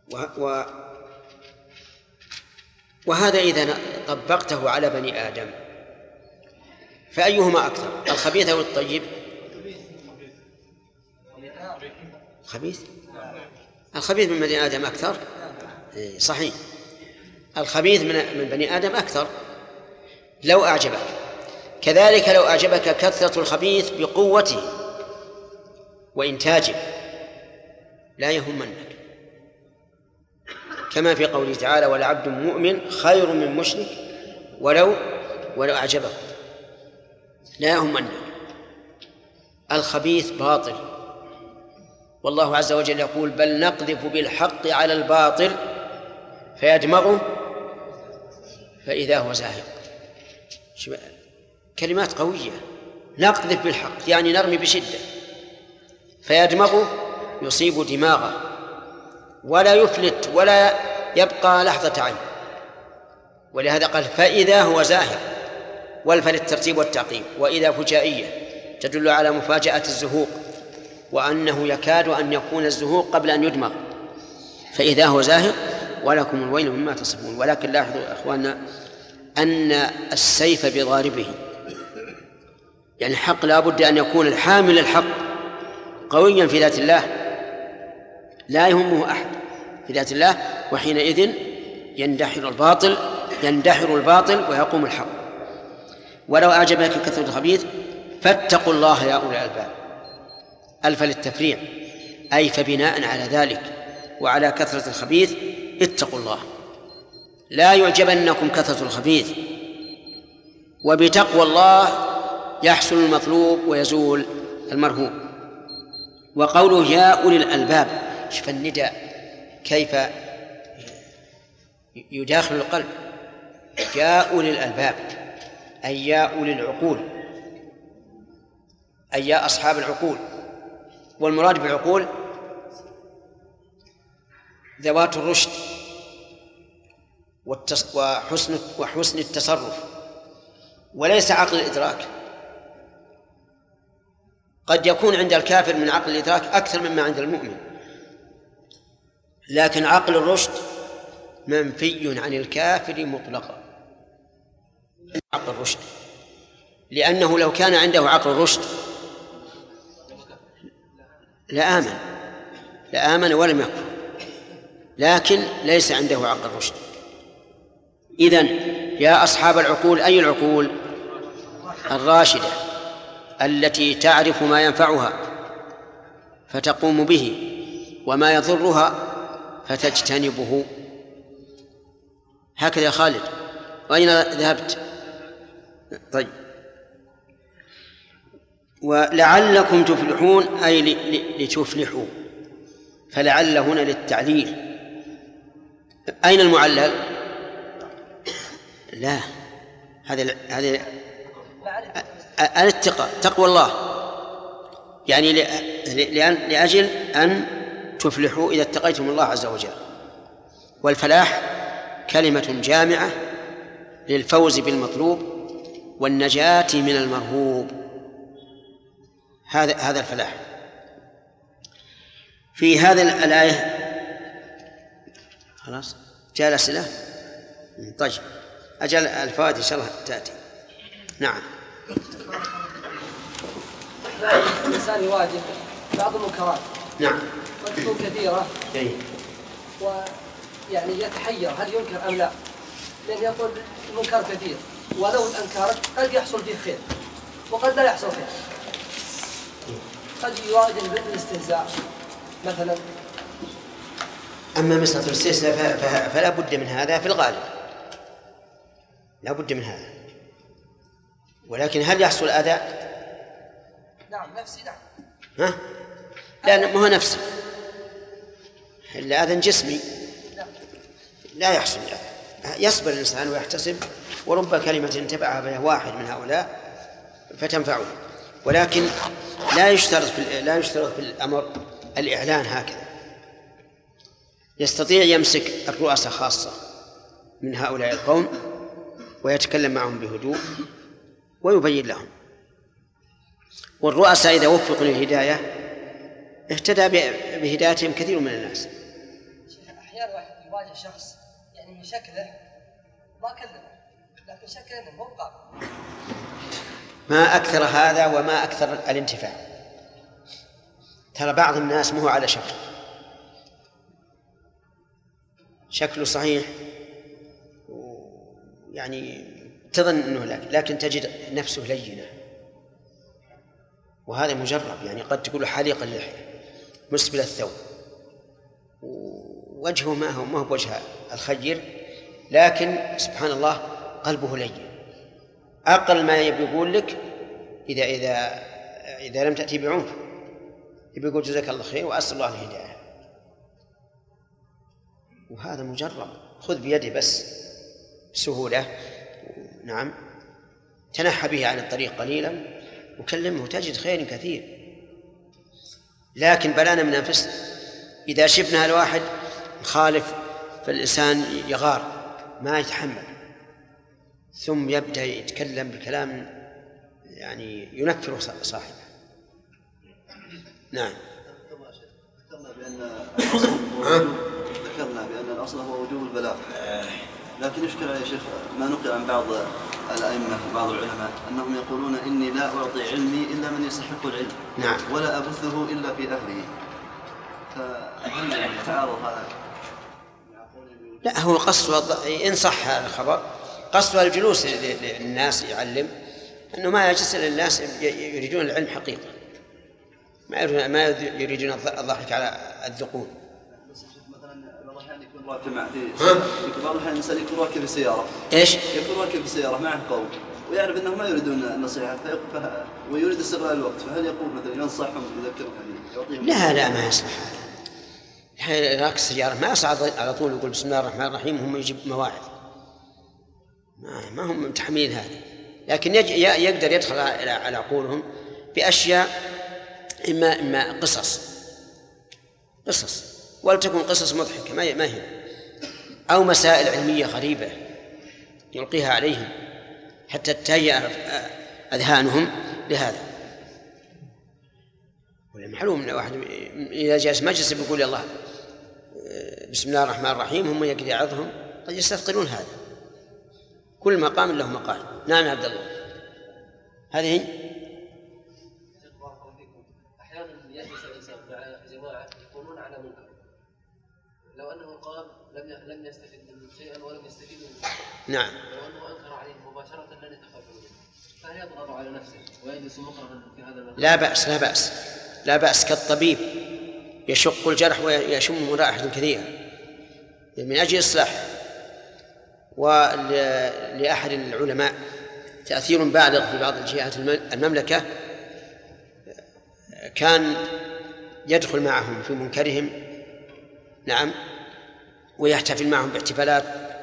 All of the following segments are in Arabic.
و و وهذا إذا طبقته على بني آدم فأيهما أكثر، الخبيث أو الطيب؟ خبيث؟ الخبيث من بني آدم أكثر؟ صحيح، الخبيث من بني آدم أكثر لو أعجبك. كذلك لو أعجبك كثرة الخبيث بقوته وإنتاجه لا يهمنك، كما في قوله تعالى: ولعبد مؤمن خير من مشرك ولو أعجبك. لا يهمنك. الخبيث باطل، والله عز وجل يقول: بل نقذف بالحق على الباطل فيدمغه فإذا هو زاهق. كلمات قوية. نقذف بالحق يعني نرمي بشدة، فيدمغه يصيب دماغه ولا يفلت ولا يبقى لحظة عين. ولهذا قال: فإذا هو زاهق، والفل الترتيب والتعقيب، وإذا فجائية تدل على مفاجأة الزهوق، وأنه يكاد أن يكون الزهوق قبل أن يدمغ. فإذا هو زاهق ولكم الويل مما تصفون. ولكن لاحظوا أخواننا أن السيف بضاربه، يعني الحق لا بد أن يكون الحامل الحق قويا في ذات الله، لا يهمه أحد في ذات الله، وحينئذ يندحر الباطل ويقوم الحق. ولو أعجبك كثرة الخبيث فاتقوا الله يا أولي الألباب. ألف للتفريع، أي فبناء على ذلك وعلى كثرة الخبيث اتقوا الله، لا يعجبنكم كثرة الخبيث، وبتقوى الله يحصل المطلوب ويزول المرهوب. وقوله يا أولي الألباب، شوف النداء كيف يداخل القلب. يا أولي الألباب أي يا أولي العقول، أي يا أصحاب العقول. والمراد بالعقول ذوات الرشد وحسن التصرف، وليس عقل الإدراك. قد يكون عند الكافر من عقل الإدراك أكثر مما عند المؤمن، لكن عقل الرشد منفي عن الكافر مطلقا. عقل الرشد، لأنه لو كان عنده عقل الرشد لآمن ولم يكفر، لكن ليس عنده عقل الرشد. إذن يا أصحاب العقول، أي العقول؟ الراشدة التي تعرف ما ينفعها فتقوم به وما يضرها فتجتنبه. هكذا يا خالد، وأين ذهبت؟ طيب. ولعلكم تفلحون أي لتفلحوا، فلعل هنا للتعليل. أين المعلل؟ لا، هذا الاتقاء، تقوى الله، يعني لأجل أن تفلحوا إذا اتقيتم الله عز وجل. والفلاح كلمة جامعة للفوز بالمطلوب والنجاة من المرهوب. هذا الفلاح. في هذه الآية خلاص جاء الأسئلة. طيب أجل الفوائد إن شاء الله تأتي. نعم. الإنسان يواجه بعض المنكرات، نعم، قد تكون كثيرة، ويعني يتحير هل ينكر أم لا، لأن يقول المنكر كثير ولو أنكرت قد يحصل فيه خير وقد لا يحصل خير. قد يواجه بالاستهزاء مثلا. أما مسألة الاستهزاء فلا بد من هذا في الغالب، لا بد من هذا. ولكن هل يحصل أذى؟ نعم، نفسي نعم. ها؟ لا، ما هو نفسي، إلا أذى جسمي لا يحصل أذى. يصبر الإنسان ويحتسب، ورب كلمة تبعها بها واحد من هؤلاء فتنفعه. ولكن لا يشترط في الأمر الإعلان هكذا. يستطيع يمسك الرؤساء خاصة من هؤلاء القوم ويتكلم معهم بهدوء ويبين لهم. والرؤساء إذا وفقوا للهداية اهتدى بهدايتهم كثير من الناس. أحيانا واجه شخص يعني من شكله ما كلمه، لكن شكله مو بقابل. ما أكثر هذا وما أكثر الانتفاع. ترى بعض الناس مو على شكله صحيح يعني تظن أنه لكن تجد نفسه لينة، وهذا مجرب. يعني قد تقول حليق اللحية مسبل الثوب وجهه ما هو بوجه الخير، لكن سبحان الله قلبه لين. أقل ما يقول لك إذا لم تأتي بعنف يقول جزاك الله خير وأسأل الله الهداية، وهذا مجرب. خذ بيده بس بسهولة، نعم، تنحى به عن الطريق قليلا وكلمه تجد خير كثير. لكن بلانا من أنفسنا إذا شفنا الواحد مخالف فالإنسان يغار ما يتحمل، ثم يبدأ يتكلم بكلام يعني ينفر صاحبه. نعم. ذكرنا بأن الأصل هو وجوب البلاغ، لكن يشكل يا شيخ ما نقل عن بعض الأئمة بعض العلماء أنهم يقولون إني لا أعطي علمي إلا من يستحق العلم، نعم، ولا أبثه إلا في أهله. فهل يتعارض هذا؟ لا، هو قصد إن صح هذا الخبر قصد الجلوس للناس يعلم، أنه ما يجلس للناس يريدون العلم حقيقة، ما يريدون الضحك على الذقون. مثلا بعض الأحيان يكون راكب بعض الأحيان الإنسان يكون راكب في سيارة. إيش؟ يكون راكب في سيارة معه قوم ويعرف أنهم ما يريدون النصيحة ويريد استغلال الوقت، فهل يقول مثلا ينصحهم يذكرهم يعطيهم؟ لا ما يصلح هذا. راكب السيارة ما يصعد على طول يقول بسم الله الرحمن الرحيم هم يجيب مواعظ، ما هم متحملين هذا. لكن يقدر يدخل على عقولهم بأشياء إما قصص ولتكن قصص مضحكة ما هي، أو مسائل علمية غريبة يلقيها عليهم حتى تهيأ أذهانهم لهذا. معلوم أن واحد إذا جالس مجلس بيقول الله بسم الله الرحمن الرحيم هم يقدر يعظهم قد يستثقلون هذا. كل مقام له مقال. نعم يا عبد الله. هذه هي. أحيانا يجلس الإنسان مع جماعة يقولون على منكر، لو أنه قام لم يستفد منه شيئا ولم يستفيد منه. نعم. لو أنه أنكر عليه مباشرة لن يتقبل منه، فهل يضغط على نفسه ويجلس مكرها في هذا المكان؟ لا بأس كالطبيب يشق الجرح ويشم رائحة كثيرة من أجل إصلاحه. ولأحد العلماء تأثير بالغ في بعض الجهات المملكة، كان يدخل معهم في منكرهم، نعم، ويحتفل معهم باحتفالات.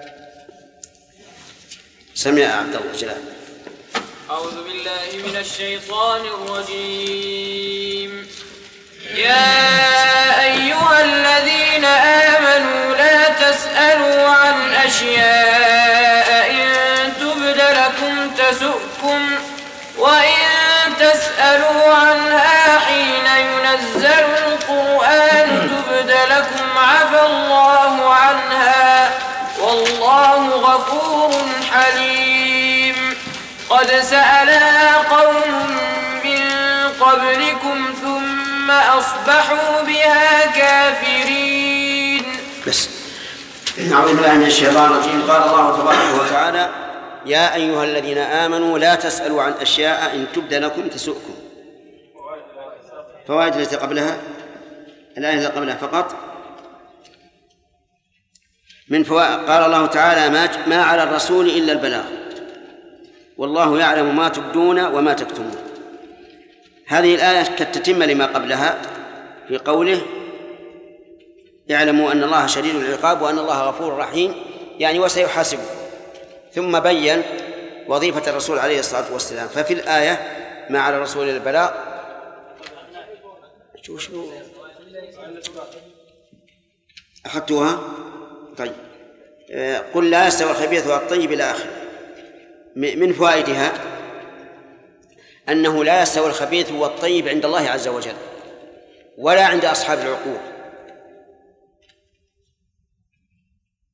سمع عبد الله جلال. أعوذ بالله من الشيطان الرجيم. يا أيها الذين آمنوا لا تسألوا عن أشياء إن تبد لكم تسؤكم، وإن تسألوا عنها حين ينزل القرآن تبد لكم عفى الله عنها والله غفور حليم. قد سألها قوم من قبلكم ثم أصبحوا بها كافرين. بس أعوذ بالله من الشيطان الرجيم. قال الله تبارك وتعالى يا أيها الذين آمنوا لا تسألوا عن أشياء إن تبد لكم تسؤكم. فوائد التي قبلها الآية التي قبلها فقط من فوائد. قال الله تعالى ما على الرسول إلا البلاغ والله يعلم ما تبدون وما تكتمون. هذه الآية كالتتمة لما قبلها في قوله يعلموا أن الله شديد العقاب وأن الله غفور رحيم، يعني وسيحاسبه. ثم بين وظيفة الرسول عليه الصلاة والسلام. ففي الآية ما على الرسول إلا البلاغ. شو أخذتوها؟ طيب. قل لا يستوي الخبيث والطيب إلى آخره. من فوائدها أنه لا يستوي الخبيث والطيب عند الله عز وجل ولا عند أصحاب العقول.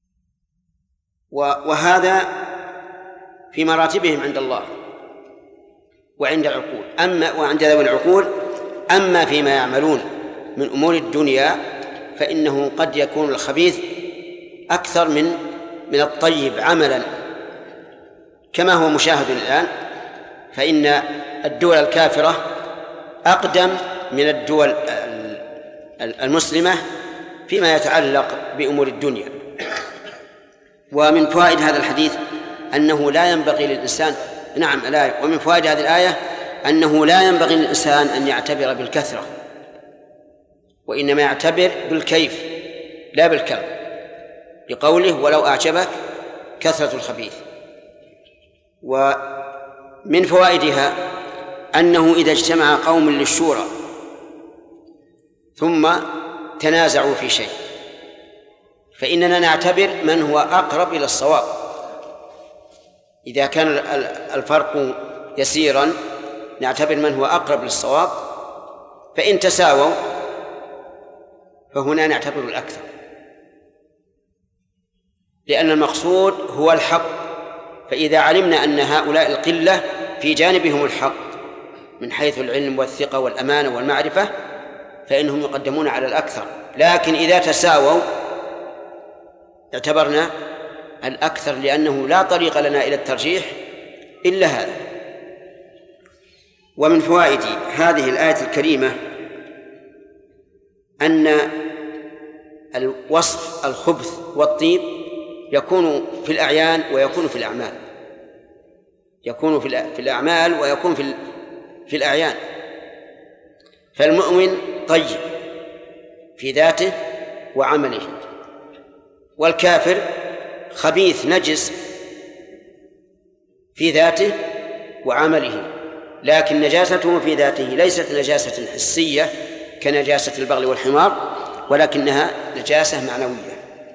وهذا في مراتبهم عند الله وعند العقول، وعند ذوي العقول. أما فيما يعملون من أمور الدنيا فإنه قد يكون الخبيث أكثر من الطيب عملا، كما هو مشاهد الآن، فإن الدول الكافرة أقدم من الدول المسلمة فيما يتعلق بأمور الدنيا. ومن فوائد هذا الحديث أنه لا ينبغي للإنسان ومن فوائد هذه الآية أنه لا ينبغي للإنسان أن يعتبر بالكثرة، وإنما يعتبر بالكيف لا بالكم، لقوله ولو أعجبك كثرة الخبيث. ومن فوائدها أنه إذا اجتمع قوم للشورى ثم تنازعوا في شيء فإننا نعتبر من هو أقرب إلى الصواب. إذا كان الفرق يسيرا نعتبر من هو أقرب للصواب، فإن تساووا فهنا نعتبر الأكثر، لأن المقصود هو الحق. فإذا علمنا أن هؤلاء القلة في جانبهم الحق من حيث العلم والثقة والأمانة والمعرفة فإنهم يقدمون على الأكثر، لكن إذا تساووا اعتبرنا الأكثر، لأنه لا طريق لنا إلى الترجيح إلا هذا. ومن فوائد هذه الآية الكريمة أن الوصف الخبث والطيب يكون في الأعيان ويكون في الأعمال، يكون في الأعمال ويكون في الأعيان. فالمؤمن طيب في ذاته وعمله، والكافر خبيث نجس في ذاته وعمله، لكن نجاسته في ذاته ليست نجاسة حسية كنجاسة البغل والحمار، ولكنها نجاسة معنوية.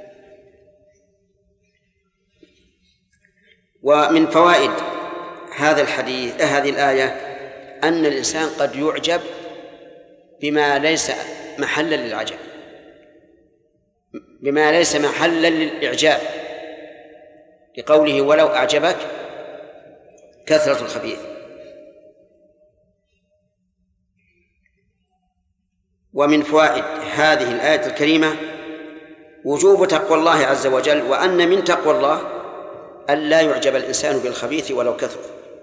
ومن فوائد هذا الحديث هذه الآية أن الإنسان قد يعجب بما ليس محلا للعجب، بما ليس محلا للإعجاب، لقوله ولو أعجبك كثرة الخبيث. ومن فوائد هذه الآية الكريمة وجوب تقوى الله عز وجل، وأن من تقوى الله ألا يعجب الإنسان بالخبيث ولو كثر،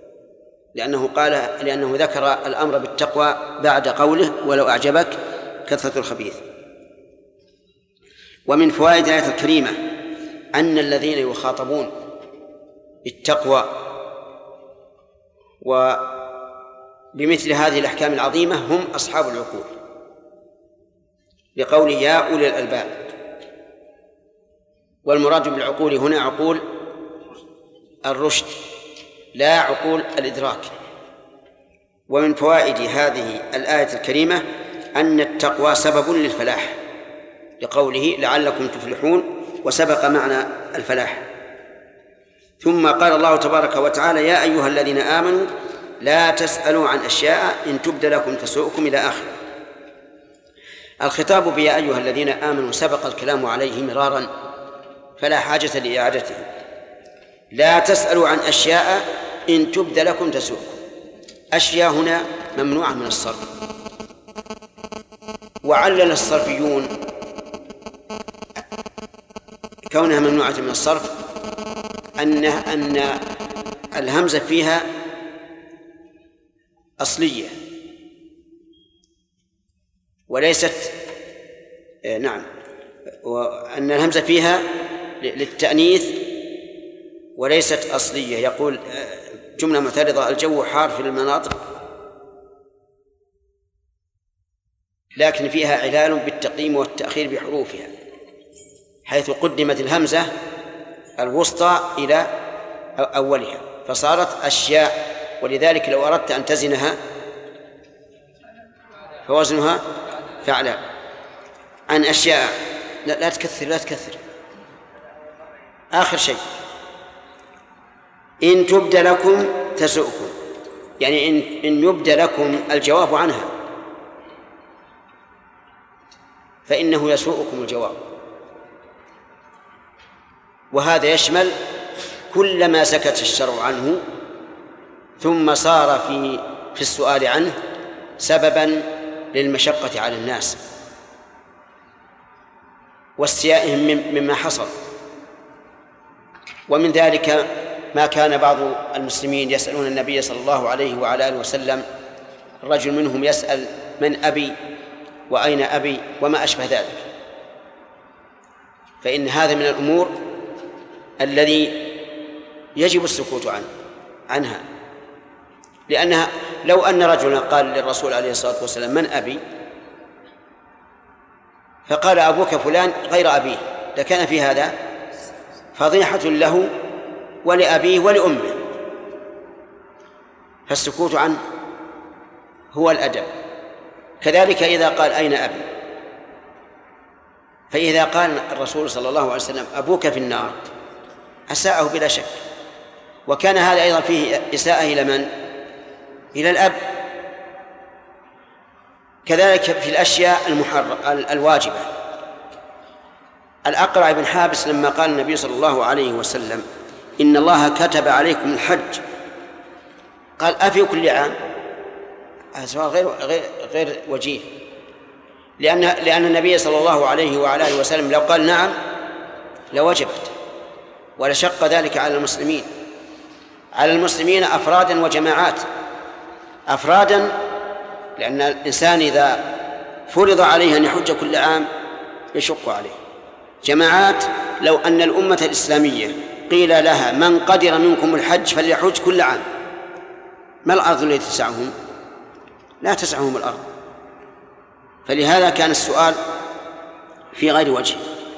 لأنه ذكر الأمر بالتقوى بعد قوله ولو أعجبك كثرة الخبيث. ومن فوائد الآية الكريمة أن الذين يخاطبون بالتقوى وبمثل هذه الأحكام العظيمة هم أصحاب العقول، لقوله يا أولي الألباب، والمراد بالعقول هنا عقول الرشد لا عقول الإدراك. ومن فوائد هذه الآية الكريمة أن التقوى سبب للفلاح، لقوله لعلكم تفلحون، وسبق معنى الفلاح. ثم قال الله تبارك وتعالى يا أيها الذين آمنوا لا تسألوا عن أشياء إن تبد لكم تسؤكم إلى آخره. الخطاب بيا أيها الذين آمنوا سبق الكلام عليه مرارا فلا حاجة لإعادته. لا تسألوا عن أشياء إن تبد لكم تسؤكم. أشياء هنا ممنوعة من الصرف، وعلل الصرفيون كونها ممنوعة من الصرف أن الهمزة فيها أصلية وليست وأن الهمزة فيها للتأنيث وليست أصلية. يقول جملة معترضة الجو حار في المناطق، لكن فيها علال بالتقديم والتأخير بحروفها، حيث قدمت الهمزة الوسطى إلى أولها فصارت أشياء، ولذلك لو أردت أن تزنها فوزنها فعلا. عن أشياء لا تكثر. آخر شيء إن تبد لكم تسؤكم، يعني إن يبد لكم الجواب عنها فإنه يسوءكم الجواب. وهذا يشمل كل ما سكت الشرع عنه ثم صار في السؤال عنه سببا للمشقة على الناس واستيائهم مما حصل. ومن ذلك ما كان بعض المسلمين يسألون النبي صلى الله عليه وعلى آله وسلم، الرجل منهم يسأل: من أبي وأين أبي وما أشبه ذلك. فإن هذا من الأمور الذي يجب السكوت عنها، لأنها لو أن رجلا قال للرسول عليه الصلاة والسلام: من أبي؟ فقال: أبوك فلان غير أبيه، لكان في هذا فضيحة له ولأبيه ولأمه. فالسكوت عنه هو الأدب. كذلك إذا قال: أين أبي؟ فإذا قال الرسول صلى الله عليه وسلم: أبوك في النار، أساءه بلا شك، وكان هذا أيضا فيه إساءة إلى من؟ إلى الأب. كذلك في الأشياء الواجبة. الأقرع بن حابس لما قال النبي صلى الله عليه وسلم: إن الله كتب عليكم الحج، قال: أفي كل عام؟ هذا سؤال غير وجيه، لأن النبي صلى الله عليه وعلى آله وسلم لو قال نعم لوجبت، ولشق ذلك على المسلمين أفرادا وجماعات. أفرادا لأن الإنسان إذا فرض عليه أن يحج كل عام يشق عليه. جماعات لو أن الأمة الإسلامية قيل لها: من قدر منكم الحج فليحج كل عام، ما الأرض التي تسعهم؟ لا تسعهم الأرض. فلهذا كان السؤال في غير وجه.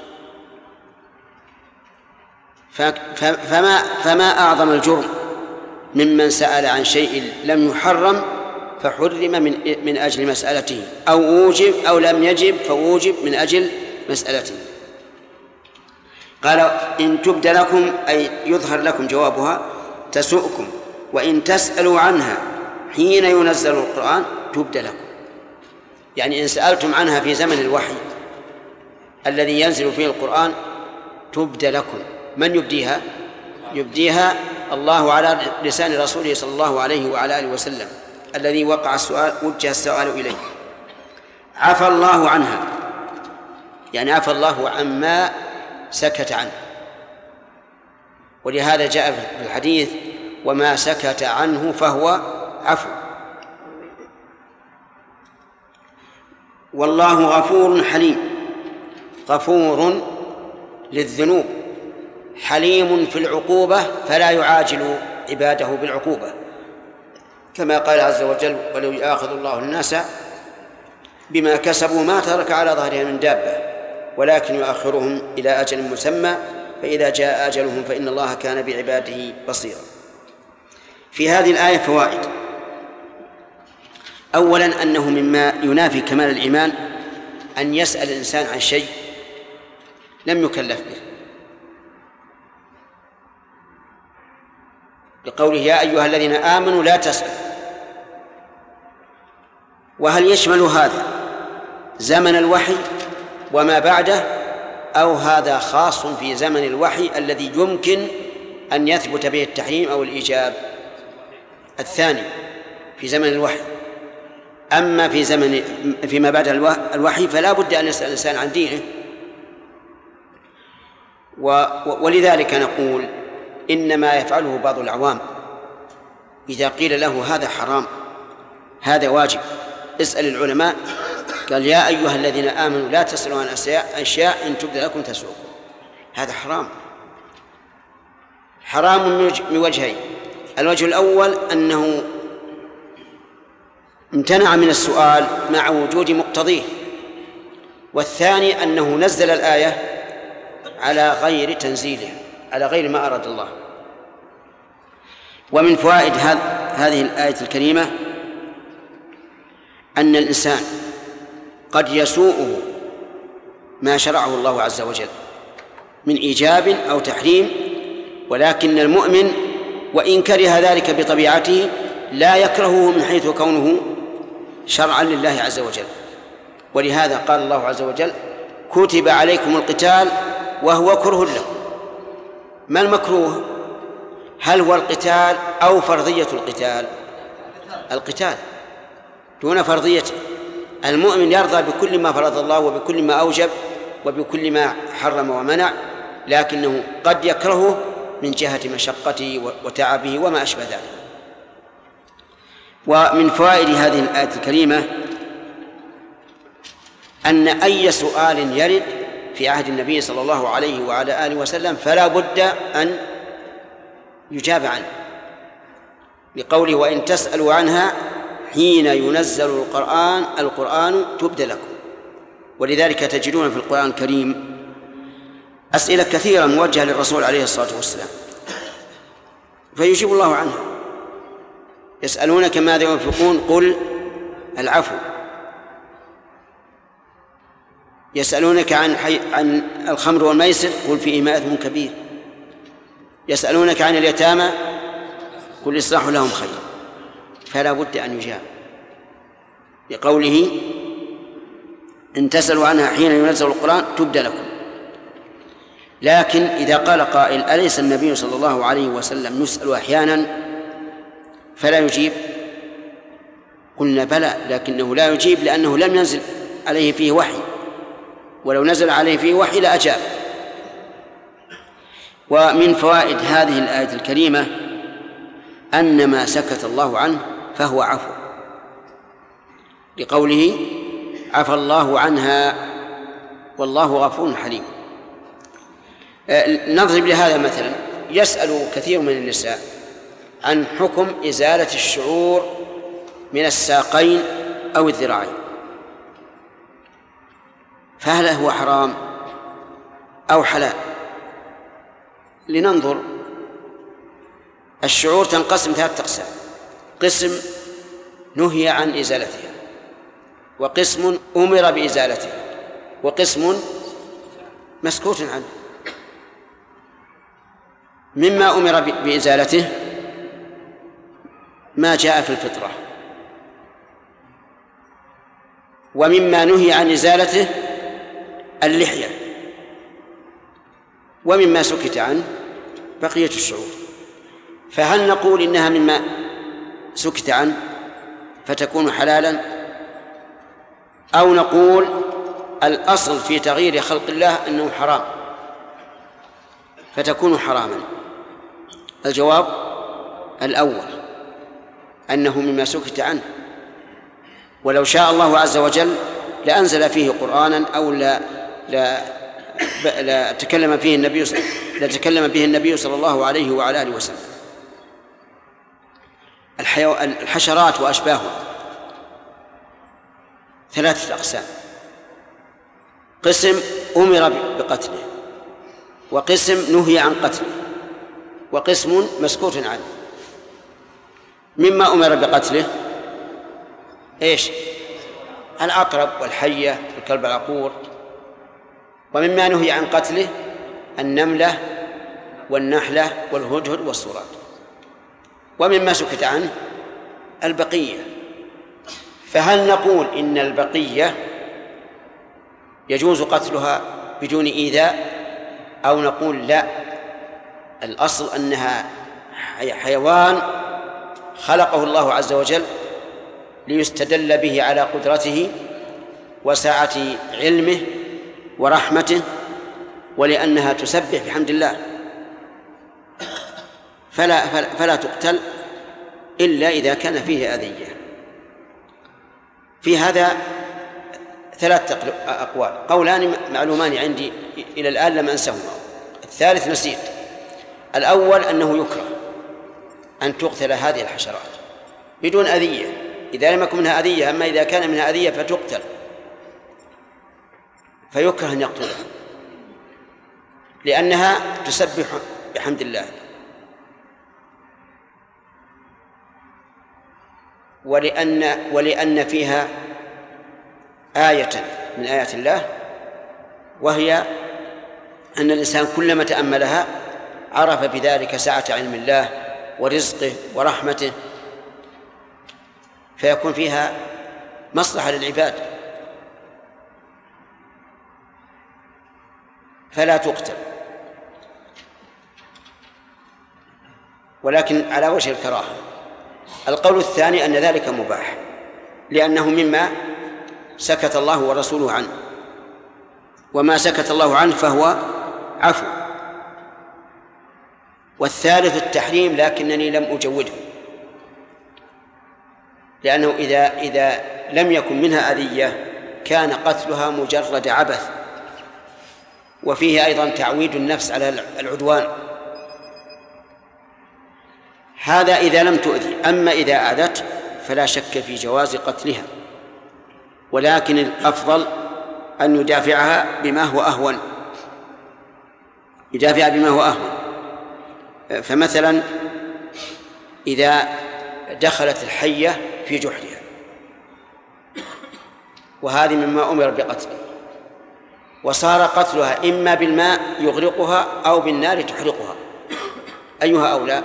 فما أعظم الجرم ممن سأل عن شيء لم يحرم فحرم من أجل مسألته، أو وجب أو لم يجب فوجب من أجل مسألته. قال: إن تبد لكم أي يظهر لكم جوابها تسؤكم، وإن تسألوا عنها حين ينزل القرآن تبد لكم. يعني إن سألتم عنها في زمن الوحي الذي ينزل فيه القرآن تبد لكم. من يبديها؟ يبديها الله على لسان رسوله صلى الله عليه وعلى آله وسلم الذي وجه السؤال إليه. عفى الله عنها، يعني عفى الله عما سكت عنه. ولهذا جاء في الحديث: وما سكت عنه فهو عفو. والله غفور حليم. غفور للذنوب، حليم في العقوبة، فلا يعاجل عباده بالعقوبة، كما قال عز وجل: ولو يؤاخذ الله الناس بما كسبوا ما ترك على ظهرها من دابة ولكن يؤخرهم إلى أجل مسمى فإذا جاء أجلهم فإن الله كان بعباده بصيرا. في هذه الآية فوائد. أولا أنه مما ينافي كمال الإيمان أن يسأل الإنسان عن شيء لم يكلف به، لقوله: يا أيها الذين آمنوا لا تسألوا. وهل يشمل هذا زمن الوحي وما بعده، أو هذا خاص في زمن الوحي الذي يمكن أن يثبت به التحريم أو الإيجاب؟ الثاني في زمن الوحي. أما فيما بعد الوحي فلا بد أن يسأل الإنسان عن دينه. ولذلك نقول إنما يفعله بعض العوام إذا قيل له هذا حرام هذا واجب اسأل العلماء، قال: يا أيها الذين آمنوا لا تسألوا عن أشياء إن تبد لكم تسؤكم. هذا حرام من وجهين. الوجه الأول أنه امتنع من السؤال مع وجود مقتضيه، والثاني أنه نزل الآية على غير تنزيلها، على غير ما أراد الله. ومن فوائد هذه الآية الكريمة أن الإنسان قد يسوءه ما شرعه الله عز وجل من إيجاب أو تحريم، ولكن المؤمن وإن كره ذلك بطبيعته لا يكرهه من حيث كونه شرعا لله عز وجل. ولهذا قال الله عز وجل: كتب عليكم القتال وهو كره لكم. ما المكروه؟ هل هو القتال أو فرضية القتال؟ القتال دون فرضيته. المؤمن يرضى بكل ما فرض الله وبكل ما أوجب وبكل ما حرم ومنع، لكنه قد يكرهه من جهة مشقته وتعبه وما أشبه ذلك. ومن فوائد هذه الآية الكريمة أن أي سؤال يرد في عهد النبي صلى الله عليه وعلى آله وسلم فلا بد أن يجاب عنه، لقوله وإن تسألوا عنها حين ينزل القرآن تبد لكم. ولذلك تجدون في القرآن الكريم أسئلة كثيرة موجهة للرسول عليه الصلاة والسلام فيجيب الله عنها. يسألونك ماذا ينفقون قل العفو. يسألونك عن الخمر والميسر قل فيهما إثم كبير. يسألونك عن اليتامى قل إصلاح لهم خير. فلا بد أن يجاب بقوله إن تسألوا عنها حين ينزل القرآن تبد لكم. لكن إذا قال قائل أليس النبي صلى الله عليه وسلم يسأل أحيانا فلا يجيب؟ قلنا بلى، لكنه لا يجيب لأنه لم ينزل عليه فيه وحي، ولو نزل عليه فيه وحي لأجاب. ومن فوائد هذه الآية الكريمة أن ما سكت الله عنه فهو عفو، لقوله عفى الله عنها والله غفور حليم. نضرب لهذا مثلا، يسأل كثير من النساء عن حكم إزالة الشعور من الساقين أو الذراعين، فهل هو حرام أو حلال؟ لننظر. الشعور تنقسم 3 أقسام: قسم نهي عن إزالتها، وقسم أمر بإزالتها، وقسم مسكوت عنه. مما أمر بإزالته ما جاء في الفطرة، ومما نهي عن إزالته اللحية، ومما سكت عنه بقية الشعور. فهل نقول إنها مما سكت عنه فتكون حلالا، أو نقول الأصل في تغيير خلق الله أنه حرام فتكون حراما؟ الجواب الأول، أنه مما سكت عنه، ولو شاء الله عز وجل لأنزل فيه قرآنا أو لا تكلم به النبي صلى الله عليه وعلى آله وسلم. الحشرات وأشباهها 3 أقسام: قسم أمر بقتله، وقسم نهي عن قتله، وقسم مسكوت عنه. مما أمر بقتله إيش؟ العقرب والحية والكلب العقور. ومما نهي عن قتله النملة والنحلة والهدهد والصراط. ومما سكت عنه البقية. فهل نقول إن البقية يجوز قتلها بدون إيذاء، أو نقول لا، الأصل أنها حيوان خلقه الله عز وجل ليستدل به على قدرته وسعة علمه ورحمته، ولأنها تسبح بحمد الله، فلا تقتل إلا إذا كان فيه أذية. في هذا 3 أقوال، قولان معلومان عندي إلى الآن لم أنسهما، الثالث نسيت. الأول أنه يكره أن تقتل هذه الحشرات بدون أذية إذا لم يكن منها أذية، أما إذا كان منها أذية فتقتل، فيكره أن يقتلها لأنها تسبح بحمد الله، ولأن فيها آية من آيات الله، وهي أن الإنسان كلما تأملها عرف بذلك سعة علم الله ورزقه ورحمته، فيكون فيها مصلحة للعباد، فلا تقتل. ولكن على وجه الكراهة. القول الثاني أن ذلك مباح لأنه مما سكت الله ورسوله عنه، وما سكت الله عنه فهو عفو. والثالث التحريم لكنني لم أجوده، لأنه إذا لم يكن منها أذية كان قتلها مجرد عبث، وفيه أيضا تعويد النفس على العدوان. هذا إذا لم تؤذي. أما إذا أذت فلا شك في جواز قتلها، ولكن الأفضل أن يدافعها بما هو أهون، يدافع بما هو أهون. فمثلا إذا دخلت الحية في جحرها، وهذه مما أمر بقتله، وصار قتلها إما بالماء يغرقها أو بالنار تحرقها، أيها أولى؟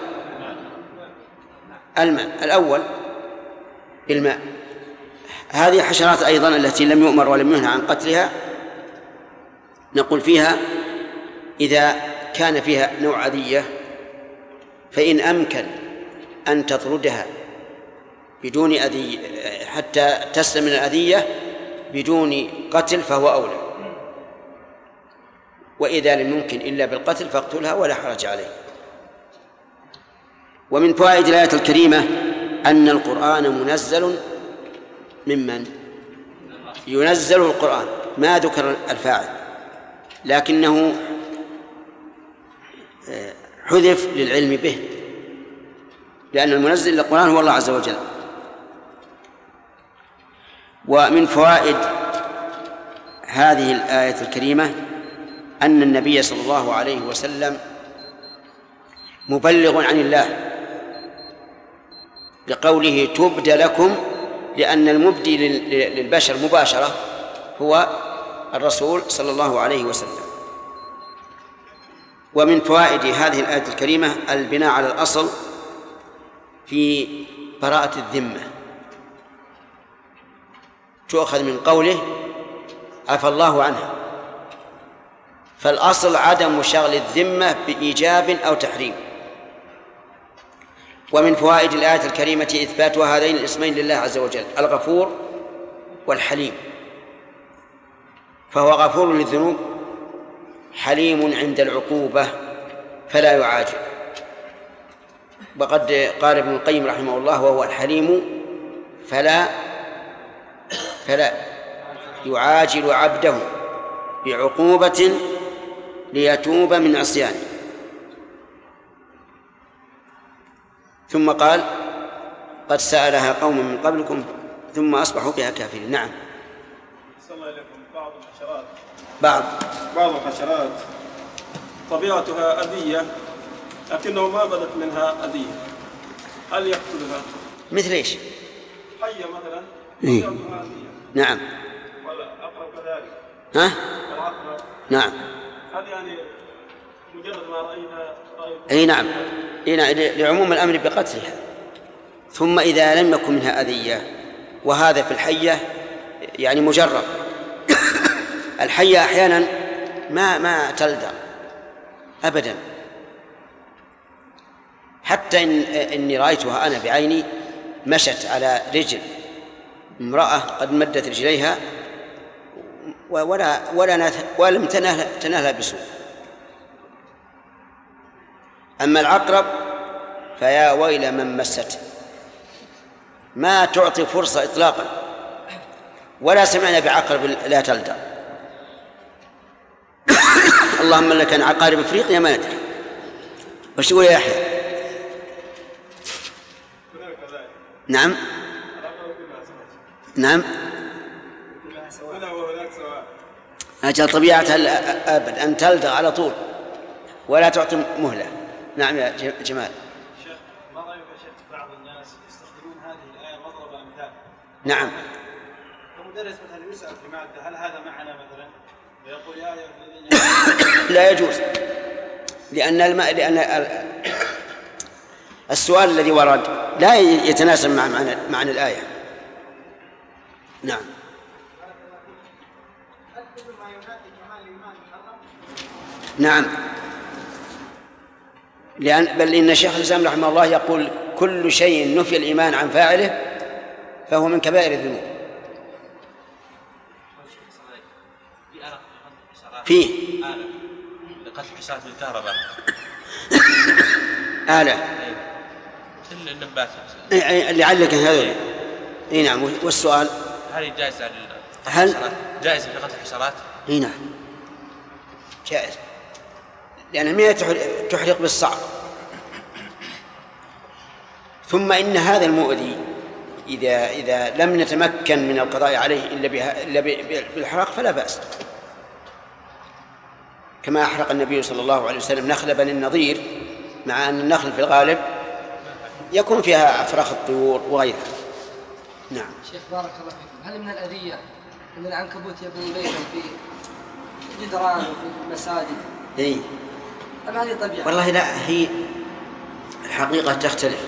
الماء الأول بالماء. هذه حشرات أيضا التي لم يؤمر ولم ينهى عن قتلها، نقول فيها إذا كان فيها نوع أذية فإن أمكن أن تطردها بدون أذية حتى تسلم من الأذية بدون قتل فهو أولى، وإذا لم يمكن إلا بالقتل فاقتلها ولا حرج عليه. ومن فوائد الآية الكريمة أن القرآن منزل ممن ينزل القرآن، ما ذكر الفاعل لكنه حذف للعلم به، لأن المنزل للقرآن هو الله عز وجل. ومن فوائد هذه الآية الكريمة أن النبي صلى الله عليه وسلم مبلغ عن الله لقوله تبدى لكم، لأن المبدي للبشر مباشرة هو الرسول صلى الله عليه وسلم. ومن فوائد هذه الآية الكريمة البناء على الأصل في براءة الذمة، تؤخذ من قوله عفى الله عنها، فالأصل عدم شغل الذمة بإيجاب أو تحريم. ومن فوائد الآية الكريمة إثبات هذين الاسمين لله عز وجل، الغفور والحليم، فهو غفور للذنوب حليم عند العقوبة فلا يعاجل. وقد قال ابن القيم رحمه الله وهو الحليم فلا يعاجل عبده بعقوبة ليتوب من عصيانه. ثم قال قد سألها قوم من قبلكم ثم أصبحوا بها كافرين. نعم. صلى الله عليكم. بعض الحشرات بعض الحشرات طبيعتها أذية لكنه ما بدت منها أذية، هل يقتلها؟ مثل إيش؟ حية مثلا إيه؟ طبيعتها أذية. نعم. والعقرب كذلك. ها؟ والعقرب. نعم. هذه يعني مجرد ما رأينا أي نعم. لعموم الأمر بقتلها. ثم إذا لم يكن منها أذية، وهذا في الحية يعني مجرب. الحية أحيانا ما تلدغ أبدا، حتى إني رأيتها أنا بعيني مشت على رجل امرأة قد مدت رجليها ولم تنالها بسوء. أما العقرب فيا ويل من مسته، ما تعطي فرصة إطلاقا، ولا سمعنا بعقرب لا تلدغ. اللهم لك أن عقارب أفريقيا ما ندري. وش تقول يا يحيى؟ نعم نعم. أجل طبيعتها أبد أن تلدغ على طول ولا تعطي مهلة. نعم يا جمال. شيخ ما رأيك يا شيخ بعض الناس يستخدمون هذه الآية مضرب أمثال؟ نعم. كمدرس مثلا يسأل في مادة هل هذا معنا مثلا ويقول يا أيها الذين لا يجوز، لأن السؤال الذي ورد لا يتناسب مع معنى الآية. نعم. نعم بل إن شيخ الإسلام رحمه الله يقول كل شيء نفي الإيمان عن فاعله فهو من كبائر الذنوب. فيه لقتل حشرات بالكهرباء آلة مثل النبات لعلك هذا. اي نعم. والسؤال هل جائزة جائزة لقتل الحشرات؟ اي نعم جائز، لأنها ما تحرق بالصعق. ثم إن هذا المؤذي إذا لم نتمكن من القضاء عليه إلا بالحرق فلا بأس، كما أحرق النبي صلى الله عليه وسلم نخل بني النضير، مع أن النخل في الغالب يكون فيها أفراخ الطيور وغيرها. نعم. شيخ بارك الله فيكم، هل من الأذية أن العنكبوت يبني بيتا في جدران وفي المساجد؟ إيه. أم هذه طبيعة؟ والله لا، هي الحقيقة تختلف.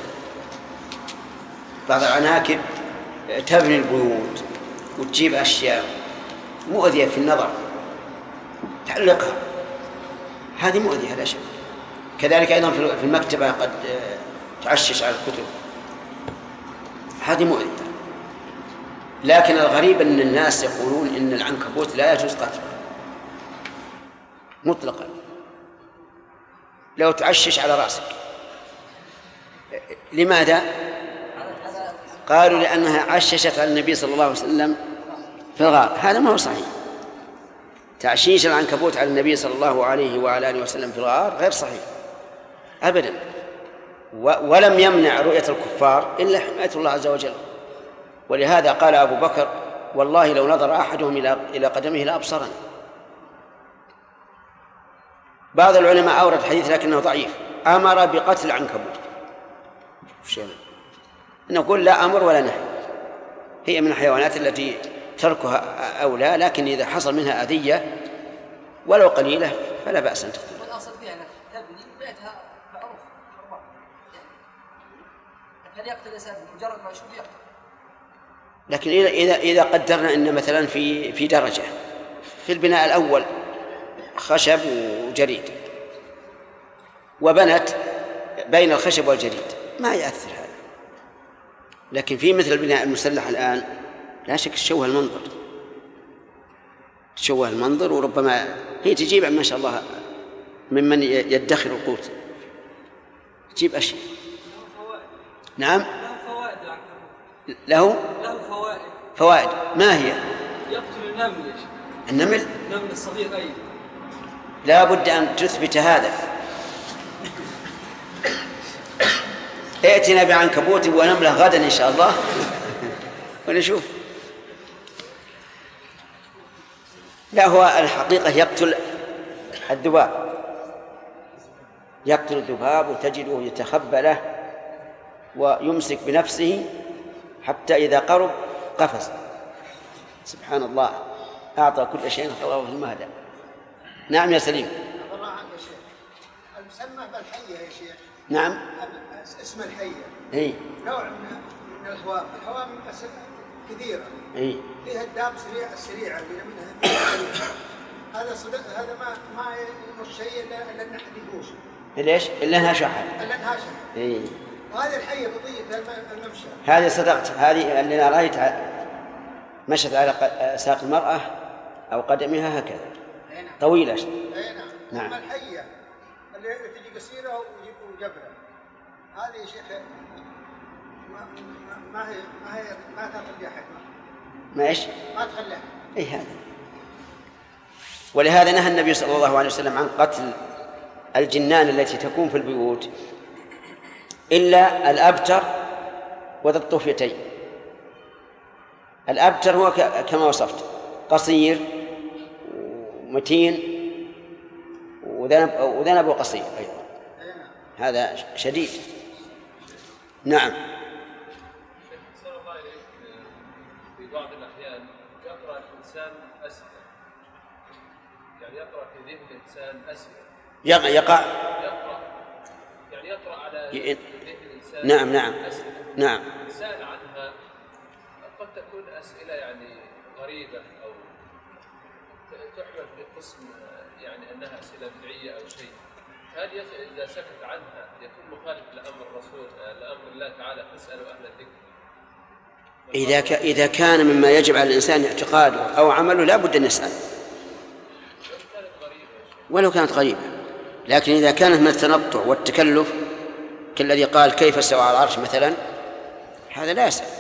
بعض العناكب تبني البيوت وتجيب أشياء مؤذية في النظر تعلقها، هذه مؤذية لا شك. كذلك أيضا في المكتبة قد تعشش على الكتب، هذه مؤذية. لكن الغريب أن الناس يقولون إن العنكبوت لا يجوز قتله مطلقا لو تعشش على رأسك. لماذا؟ قالوا لأنها عششت على النبي صلى الله عليه وسلم في الغار. هذا ما هو صحيح. تعشيش العنكبوت على النبي صلى الله عليه وعلى آله وسلم في الغار غير صحيح أبدا، ولم يمنع رؤية الكفار إلا حماية الله عز وجل. ولهذا قال أبو بكر والله لو نظر أحدهم إلى قدمه لأبصرنا. بعض العلماء أورد حديث لكنه ضعيف أمر بقتل العنكبوت. نقول لا أمر ولا نهي، هي من الحيوانات التي تركها أولى، لكن إذا حصل منها أذية ولو قليلة فلا بأس أن تقتل. والأصل فيها أنها تبني بيتها معروف يعني يقتل الإنسان مجرد ما يشوف يقتل. لكن إذا قدرنا أن مثلا في درجة في البناء الأول خشب وجريد وبنت بين الخشب والجريد ما يأثر هذا، لكن في مثل البناء المسلح الآن لا شك تشوه المنظر وربما هي تجيب ما شاء الله ممن يدخر القوت تجيب أشياء. نعم له فوائد. ما هي؟ يقتل النمل. النمل الصغير أيضا لا بد أن تثبت هذا. ائتنا بعنكبوت ونملة غدا إن شاء الله ونشوف. لا، هو الحقيقة يقتل الذباب وتجده يتخبى له ويمسك بنفسه حتى إذا قرب قفز. سبحان الله، أعطى كل شيء خلقه في المهدى. نعم يا سليم. الله عنك يا شيخ، المسمى بالحية يا شيخ. نعم. اسم الحية. إيه. نوع من الهوام كثيرة. إيه. فيها الداب السريعة اللي منها هذا صدق، هذا ما يمر شيء إلا إنه يفوز. ليش؟ إلا انها شحن. إيه. وهذه الحية بقية الممشى. هذه صدقت، هذه اللي أنا رأيت مشت على ساق المرأة أو قدمها هكذا طويلة. نعم. أما الحية اللي تجي قصيرة ويجيبوا جبرة، هذه يا شيخ ما تخلي أحد. ما إيش؟ ما تخلي أحد. إيه هذا. ولهذا نهى النبي صلى الله عليه وسلم عن قتل الجنان التي تكون في البيوت إلا الأبتر وذا الطفيتين. الأبتر هو كما وصفت قصير ومتين وذنبه قصير أيضا، هذا شديد. نعم. في بعض الأحيان يقرأ الإنسان أسئلة، يعني يقرأ في ذهن الإنسان أسئلة يقع يعني يقرأ على ذهن الإنسان. نعم. أسئلة. نعم. سأل عنها، قد تكون أسئلة يعني غريبة أو تحمل في قسم يعني أنها أسئلة بدعية أو شيء، هل إذا سكت عنها يكون مخالف لأمر الرسول لأمر الله تعالى فاسألوا أهل الذكر؟ إذا كان مما يجب على الإنسان اعتقاده أو عمله لا بد أن يسأل ولو كانت غريبة. لكن إذا كانت من التنطع والتكلف كالذي قال كيف استوى على العرش مثلا، هذا لا يسأل.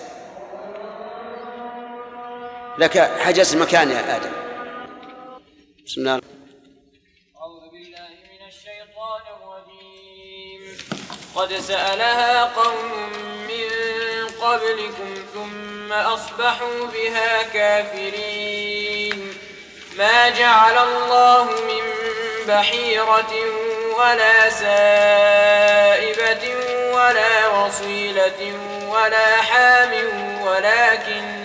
لك حجز المكان يا آدم. بسم الله. أعوذ بالله من الشيطان الرجيم. قد سألها قوم من قبلكم ثم أصبحوا بها كافرين. ما جعل الله من بحيرة ولا سائبة ولا وصيلة ولا حام ولكن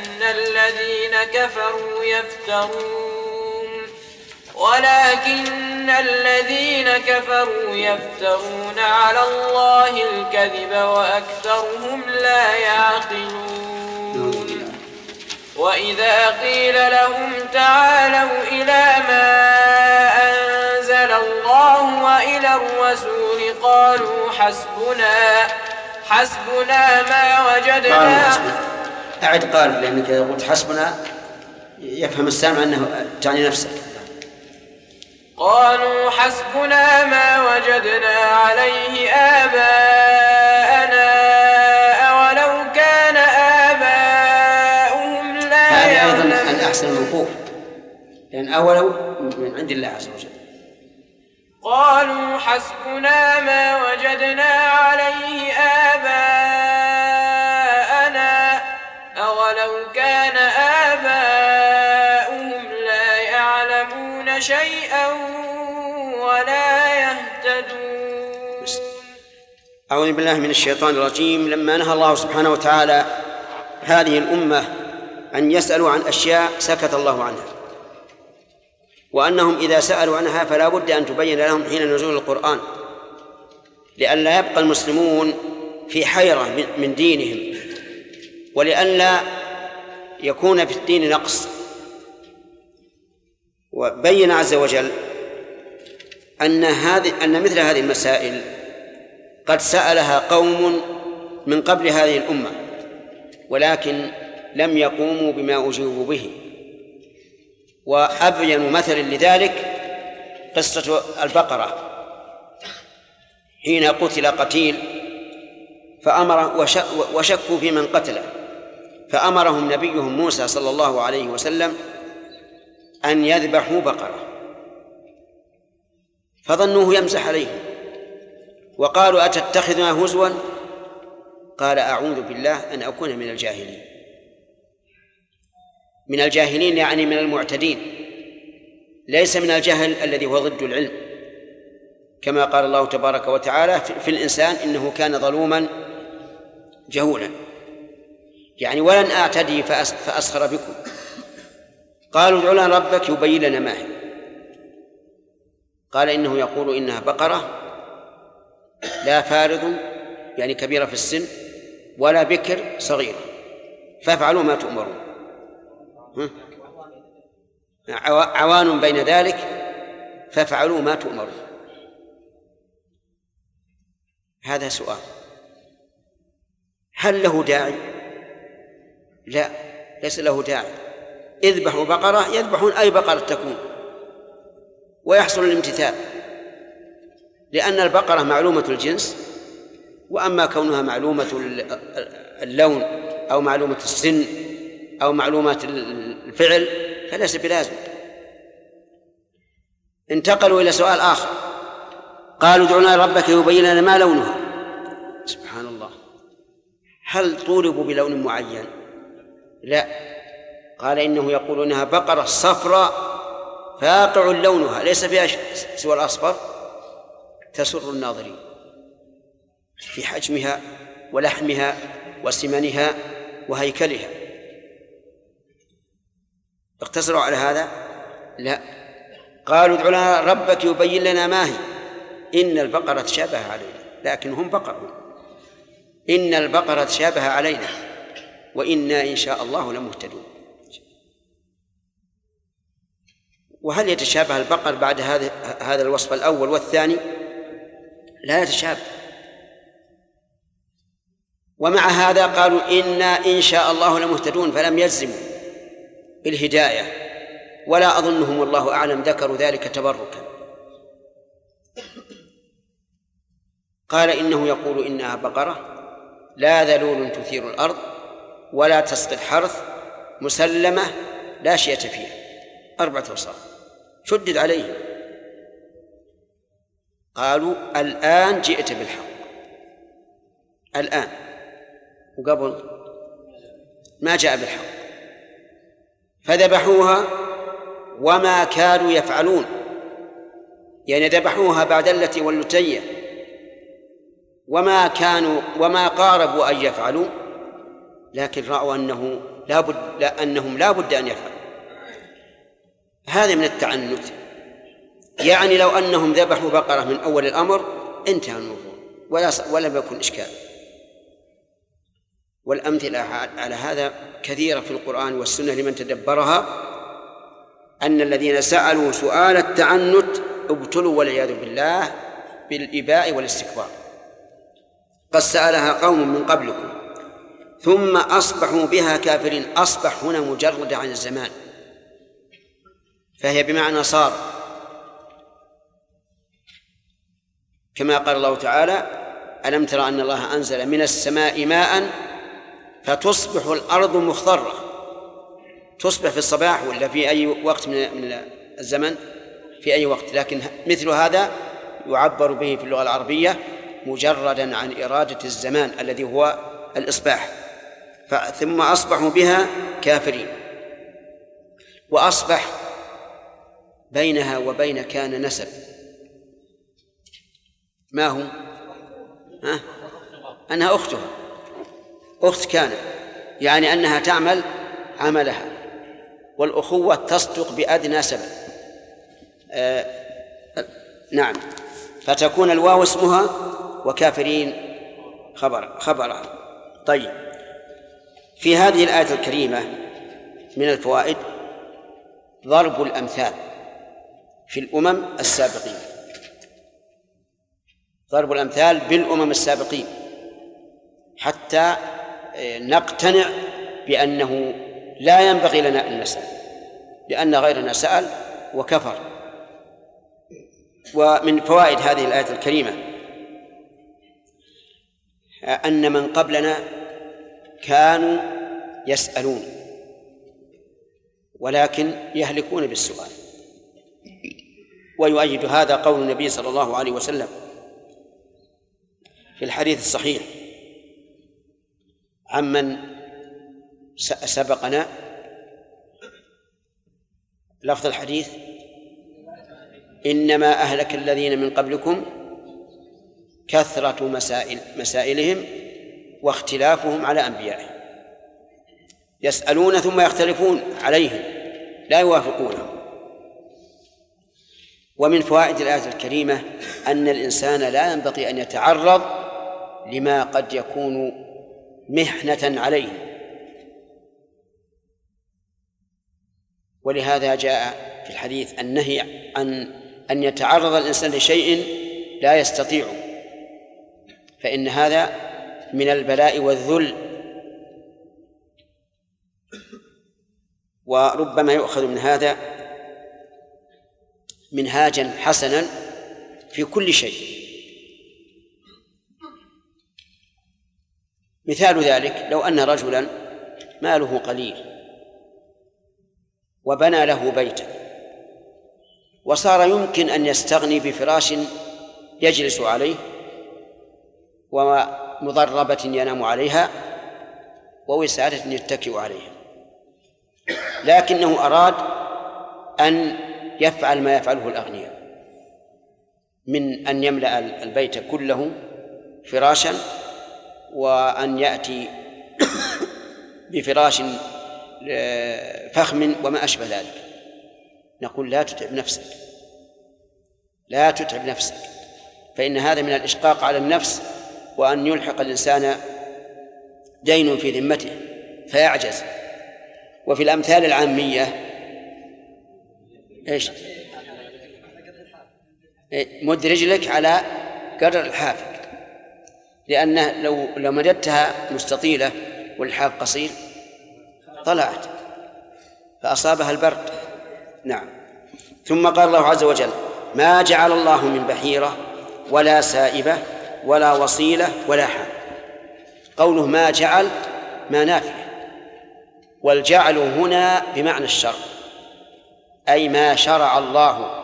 الذين كفروا يفترون على الله الكذب وأكثرهم لا يعقلون. وإذا قيل لهم تعالوا إلى ما أنزل الله وإلى الرسول قالوا حسبنا ما وجدنا. أعد قال لأنك إذا قلت حسبنا يفهم السامع أنه تعني نفسك. قالوا حسبنا ما وجدنا عليه آباءنا أولو كان آباؤهم لا يعلمون. هذا أيضا الأحسن الموقوف لأن أولو من عند الله عز وجل. قالوا حسبنا ما وجدنا عليه آباءنا أولو كان آباؤهم لا يعلمون شيئا ولا يهتدون. أعوذ بالله من الشيطان الرجيم. لما نهى الله سبحانه وتعالى هذه الأمة أن يسألوا عن أشياء سكت الله عنها، وأنهم إذا سألوا عنها فلا بد أن تبين لهم حين نزول القرآن، لئلا يبقى المسلمون في حيرة من دينهم، ولئلا يكون في الدين نقص. وبين عز وجل أن مثل هذه المسائل قد سألها قوم من قبل هذه الأمة ولكن لم يقوموا بما أجيبوا به. وأبين مثل لذلك قصة البقرة حين قتل قتيل فأمر وشكوا في من قتله، فأمرهم نبيهم موسى صلى الله عليه وسلم أن يذبحوا بقرة، فظنوه يمزح عليهم وقالوا أتتخذنا هزوا؟ قال أعوذ بالله أن أكون من الجاهلين. من الجاهلين يعني من المعتدين، ليس من الجهل الذي هو ضد العلم، كما قال الله تبارك وتعالى في الإنسان إنه كان ظلوما جهولا، يعني ولن أعتدي فأسخر بكم. قالوا ادع لنا ربك يبين لنا ما هي. قال إنه يقول إنها بقرة لا فارض يعني كبيرة في السن ولا بكر صغيرة فافعلوا ما تؤمرون. عوان بين ذلك فافعلوا ما تؤمرون. هذا سؤال، هل له داعي؟ لا، ليس له داعي. اذبحوا بقرة يذبحون أي بقرة تكون ويحصل الامتثال، لأن البقرة معلومة الجنس، وأما كونها معلومة اللون أو معلومة السن أو معلومات الفعل فليس بلازم. انتقلوا إلى سؤال آخر، قالوا ادع لنا ربك يبين لنا ما لونها. سبحان الله، هل طولبوا بلون معين؟ لا، قال إنه يقول إنها بقرة صفراء فاقع لونها ليس فيها سوى الأصفر تسر الناظرين في حجمها ولحمها وسمنها وهيكلها. اقتصروا على هذا؟ لا، قالوا ادع لنا ربك يبين لنا ما هي. إن البقرة تشابه علينا، لكن هم بقرة. إن البقرة تشابه علينا وإنا إن شاء الله لمهتدون. وهل يتشابه البقر بعد هذا الوصف الأول والثاني؟ لا يتشابه. ومع هذا قالوا إنا إن شاء الله لمهتدون، فلم يجزموا بالهداية، ولا أظنهم والله أعلم ذكروا ذلك تبركا. قال إنه يقول إنها بقرة لا ذلول تثير الأرض ولا تسقي الحرث مسلمة لا شية فيها، 4 أوصاف شدد عليهم. قالوا الآن جئت بالحق، الآن، وقبل ما جاء بالحق. فذبحوها وما كانوا يفعلون، يعني ذبحوها بعد اللتي واللتية، وما قاربوا أن يفعلوا، لكن رأوا أنهم لا بد أن يفعلوا. هذا من التعنت، يعني لو أنهم ذبحوا بقرة من أول الأمر انتهى الموضوع ولم يكن إشكال. والأمثلة على هذا كثيرة في القرآن والسنة لمن تدبرها، أن الذين سألوا سؤال التعنت ابتلوا والعياذ بالله بالإباء والاستكبار. قد سألها قوم من قبلكم ثم أصبحوا بها كافرين. أصبح هنا مجرد عن الزمان، فهي بمعنى صار، كما قال الله تعالى ألم ترى أن الله أنزل من السماء ماء فتصبح الأرض مخضرة. تصبح في الصباح ولا في أي وقت من الزمن، في أي وقت، لكن مثل هذا يعبر به في اللغة العربية مجردا عن إرادة الزمان الذي هو الإصباح. ثم أصبحوا بها كافرين. وأصبح بينها وبين كان نسب، ما هو؟ أنها أختها، أخت كان، يعني أنها تعمل عملها، والأخوة تصدق بأدنى سبب. نعم، فتكون الواو اسمها وكافرين خبرها. طيب، في هذه الآية الكريمة من الفوائد ضرب الأمثال في الأمم السابقين، ضرب الأمثال بالأمم السابقين حتى نقتنع بأنه لا ينبغي لنا أن نسأل، لأن غيرنا سأل وكفر. ومن فوائد هذه الآية الكريمة أن من قبلنا كانوا يسألون ولكن يهلكون بالسؤال. ويؤيد هذا قول النبي صلى الله عليه وسلم في الحديث الصحيح عمن سبقنا، لفظ الحديث إنما أهلك الذين من قبلكم كثرة مسائلهم واختلافهم على أنبيائهم. يسألون ثم يختلفون عليهم لا يوافقونهم. ومن فوائد الآية الكريمة أن الإنسان لا ينبغي أن يتعرض لما قد يكون محنة عليه، ولهذا جاء في الحديث النهي عن أن يتعرض الإنسان لشيء لا يستطيعه، فإن هذا من البلاء والذل، وربما يؤخذ من هذا منهاجا حسنا في كل شيء. مثال ذلك لو أن رجلا ماله قليل وبنى له بيتا وصار يمكن أن يستغني بفراش يجلس عليه ومضربة ينام عليها ووسادة يتكئ عليها، لكنه أراد أن يفعل ما يفعله الأغنياء من أن يملأ البيت كله فراشا وأن يأتي بفراش فخم وما أشبه ذلك. نقول لا تتعب نفسك، لا تتعب نفسك، فإن هذا من الإشقاق على النفس، وأن يلحق الإنسان دين في ذمته فيعجز. وفي الأمثال العامية إيش؟ مد رجلك على قدر الحافك، لأنه لو مددتها مستطيلة والحاف قصير طلعت فأصابها البرد. نعم. ثم قال الله عز وجل: ما جعل الله من بحيرة ولا سائبة ولا وصيلة ولا حام. قوله ما جعل ما نافية، والجعل هنا بمعنى الشرع، أي ما شرع الله.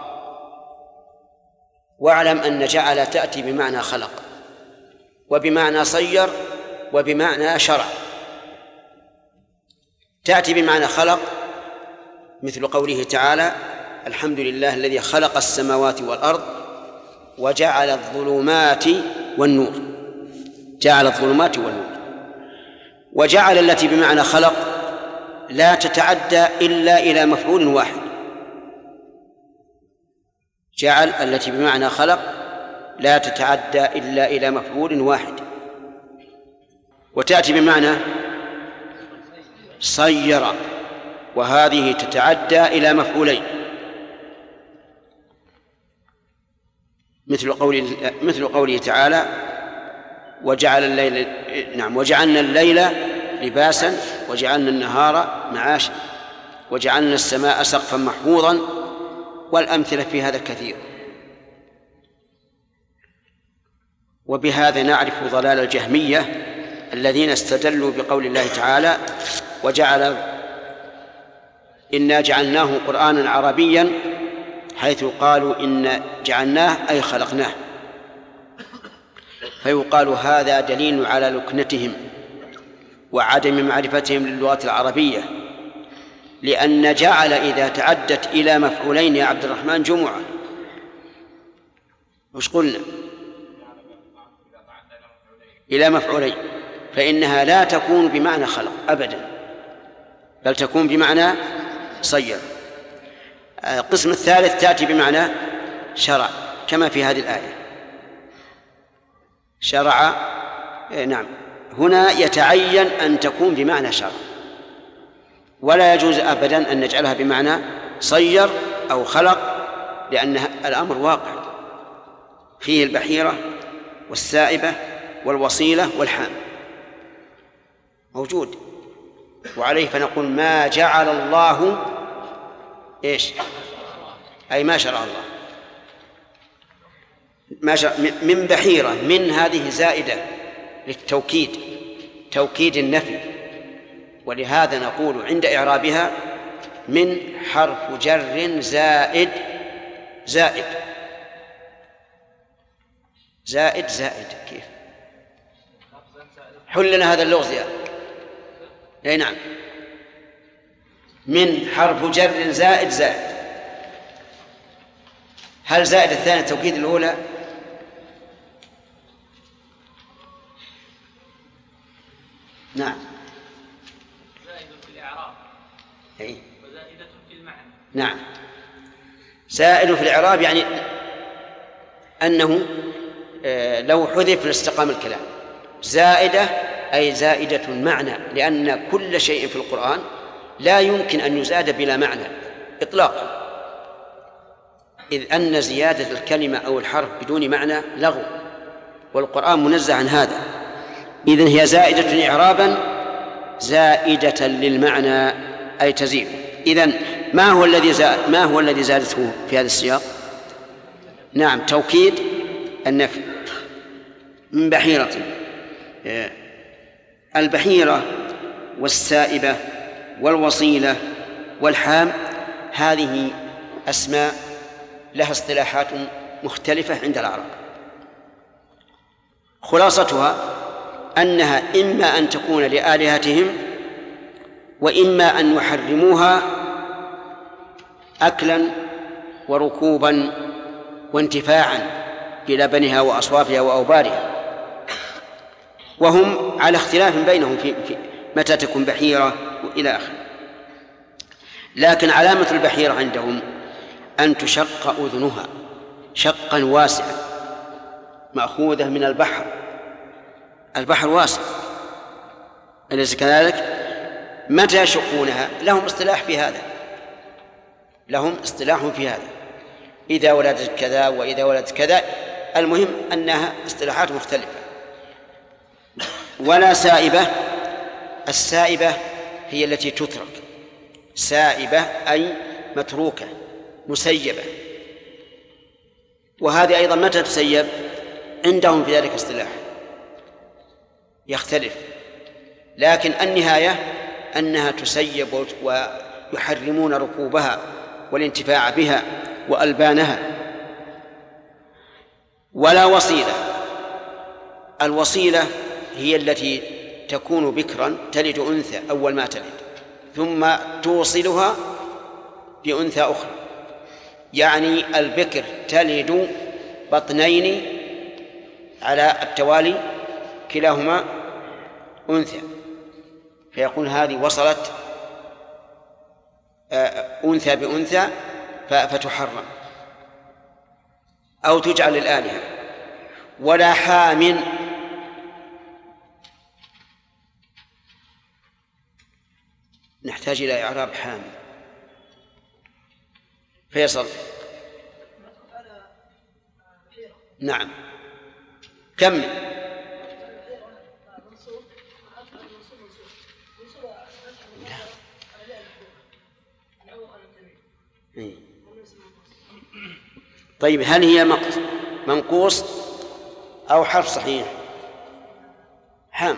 واعلم أن جعل تأتي بمعنى خلق وبمعنى صير وبمعنى شرع. تأتي بمعنى خلق مثل قوله تعالى: الحمد لله الذي خلق السماوات والأرض وجعل الظلمات والنور. جعل الظلمات والنور. وجعل التي بمعنى خلق لا تتعدى إلا إلى مفعول واحد. جعل التي بمعنى خلق لا تتعدى إلا إلى مفعول واحد. وتأتي بمعنى صير، وهذه تتعدى إلى مفعولين، مثل قوله تعالى: وجعل الليل وجعلنا الليل لباسا وجعلنا النهار معاشا وجعلنا السماء سقفا محفوظا. والأمثلة في هذا كثير. وبهذا نعرف ضلال الجهمية الذين استدلوا بقول الله تعالى: إنا جعلناه قرآنا عربيا، حيث قالوا إن جعلناه أي خلقناه. فيقال هذا دليل على لكنتهم وعدم معرفتهم للغة العربية، لأن جعل إذا تعدت إلى مفعولين يا عبد الرحمن جمعة. وش قلنا؟ إلى مفعولين، فإنها لا تكون بمعنى خلق أبدا، بل تكون بمعنى صير. القسم الثالث تأتي بمعنى شرع، كما في هذه الآية: شرع. نعم، هنا يتعين أن تكون بمعنى شرع، ولا يجوز أبدا أن نجعلها بمعنى صير أو خلق، لأن الأمر واقع فيه البحيرة والسائبة والوصيلة والحام موجود. وعليه فنقول ما جعل الله إيش؟ أي ما شرع الله. ما شرع من بحيرة، من هذه زائدة للتوكيد، توكيد النفي، ولهذا نقول عند إعرابها: من حرف جر زائد. زائد زائد زائد كيف؟ حل لنا هذا اللغز يا أي نعم. من حرف جر زائد زائد. هل زائد الثانية توكيد الأولى؟ نعم. زائد في الإعراب أي. وزائدة في المعنى. نعم، زائد في الإعراب يعني أنه لو حذف لاستقام الكلام. زائدة أي زائدة معنى، لأن كل شيء في القرآن لا يمكن أن يزاد بلا معنى إطلاقا، إذ أن زيادة الكلمة أو الحرف بدون معنى لغو، والقرآن منزه عن هذا. إذن هي زائدة إعرابا زائدة للمعنى أي تزيد. إذن ما هو الذي زادته في هذا السياق؟ نعم، توكيد النفي. من بحيرة، البحيرة والسائبة والوصيلة والحام هذه أسماء لها اصطلاحات مختلفة عند العرب. خلاصتها أنها إما أن تكون لآلهتهم، وإما أن يحرموها أكلا وركوبا وانتفاعا بلبنها وأصوافها وأوبارها، وهم على اختلاف بينهم في متى تكون بحيرة وإلى آخره. لكن علامة البحيرة عندهم أن تشق أذنها شقا واسعا، مأخوذة من البحر. البحر واسع، أليس كذلك؟ متى يشقونها؟ لهم اصطلاح في هذا، لهم اصطلاح في هذا. إذا ولدت كذا وإذا ولدت كذا المهم أنها اصطلاحات مختلفة. ولا سائبة. السائبة هي التي تترك، سائبة أي متروكة مسيبة، وهذه أيضا متى تسيب؟ عندهم في ذلك اصطلاح يختلف، لكن النهاية أنها تسيب ويحرمون ركوبها والانتفاع بها وألبانها. ولا وصيلة. الوصيلة هي التي تكون بكرا تلد أنثى أول ما تلد ثم توصلها بأنثى أخرى، يعني البكر تلد بطنين على التوالي كلاهما أنثى، فيقول هذه وصلت أنثى بأنثى فتحرم أو تجعل للآلهة. ولا حام. نحتاج إلى إعراب حام. فيصل. نعم كمل. طيب هل هي منقوص أو حرف صحيح؟ حام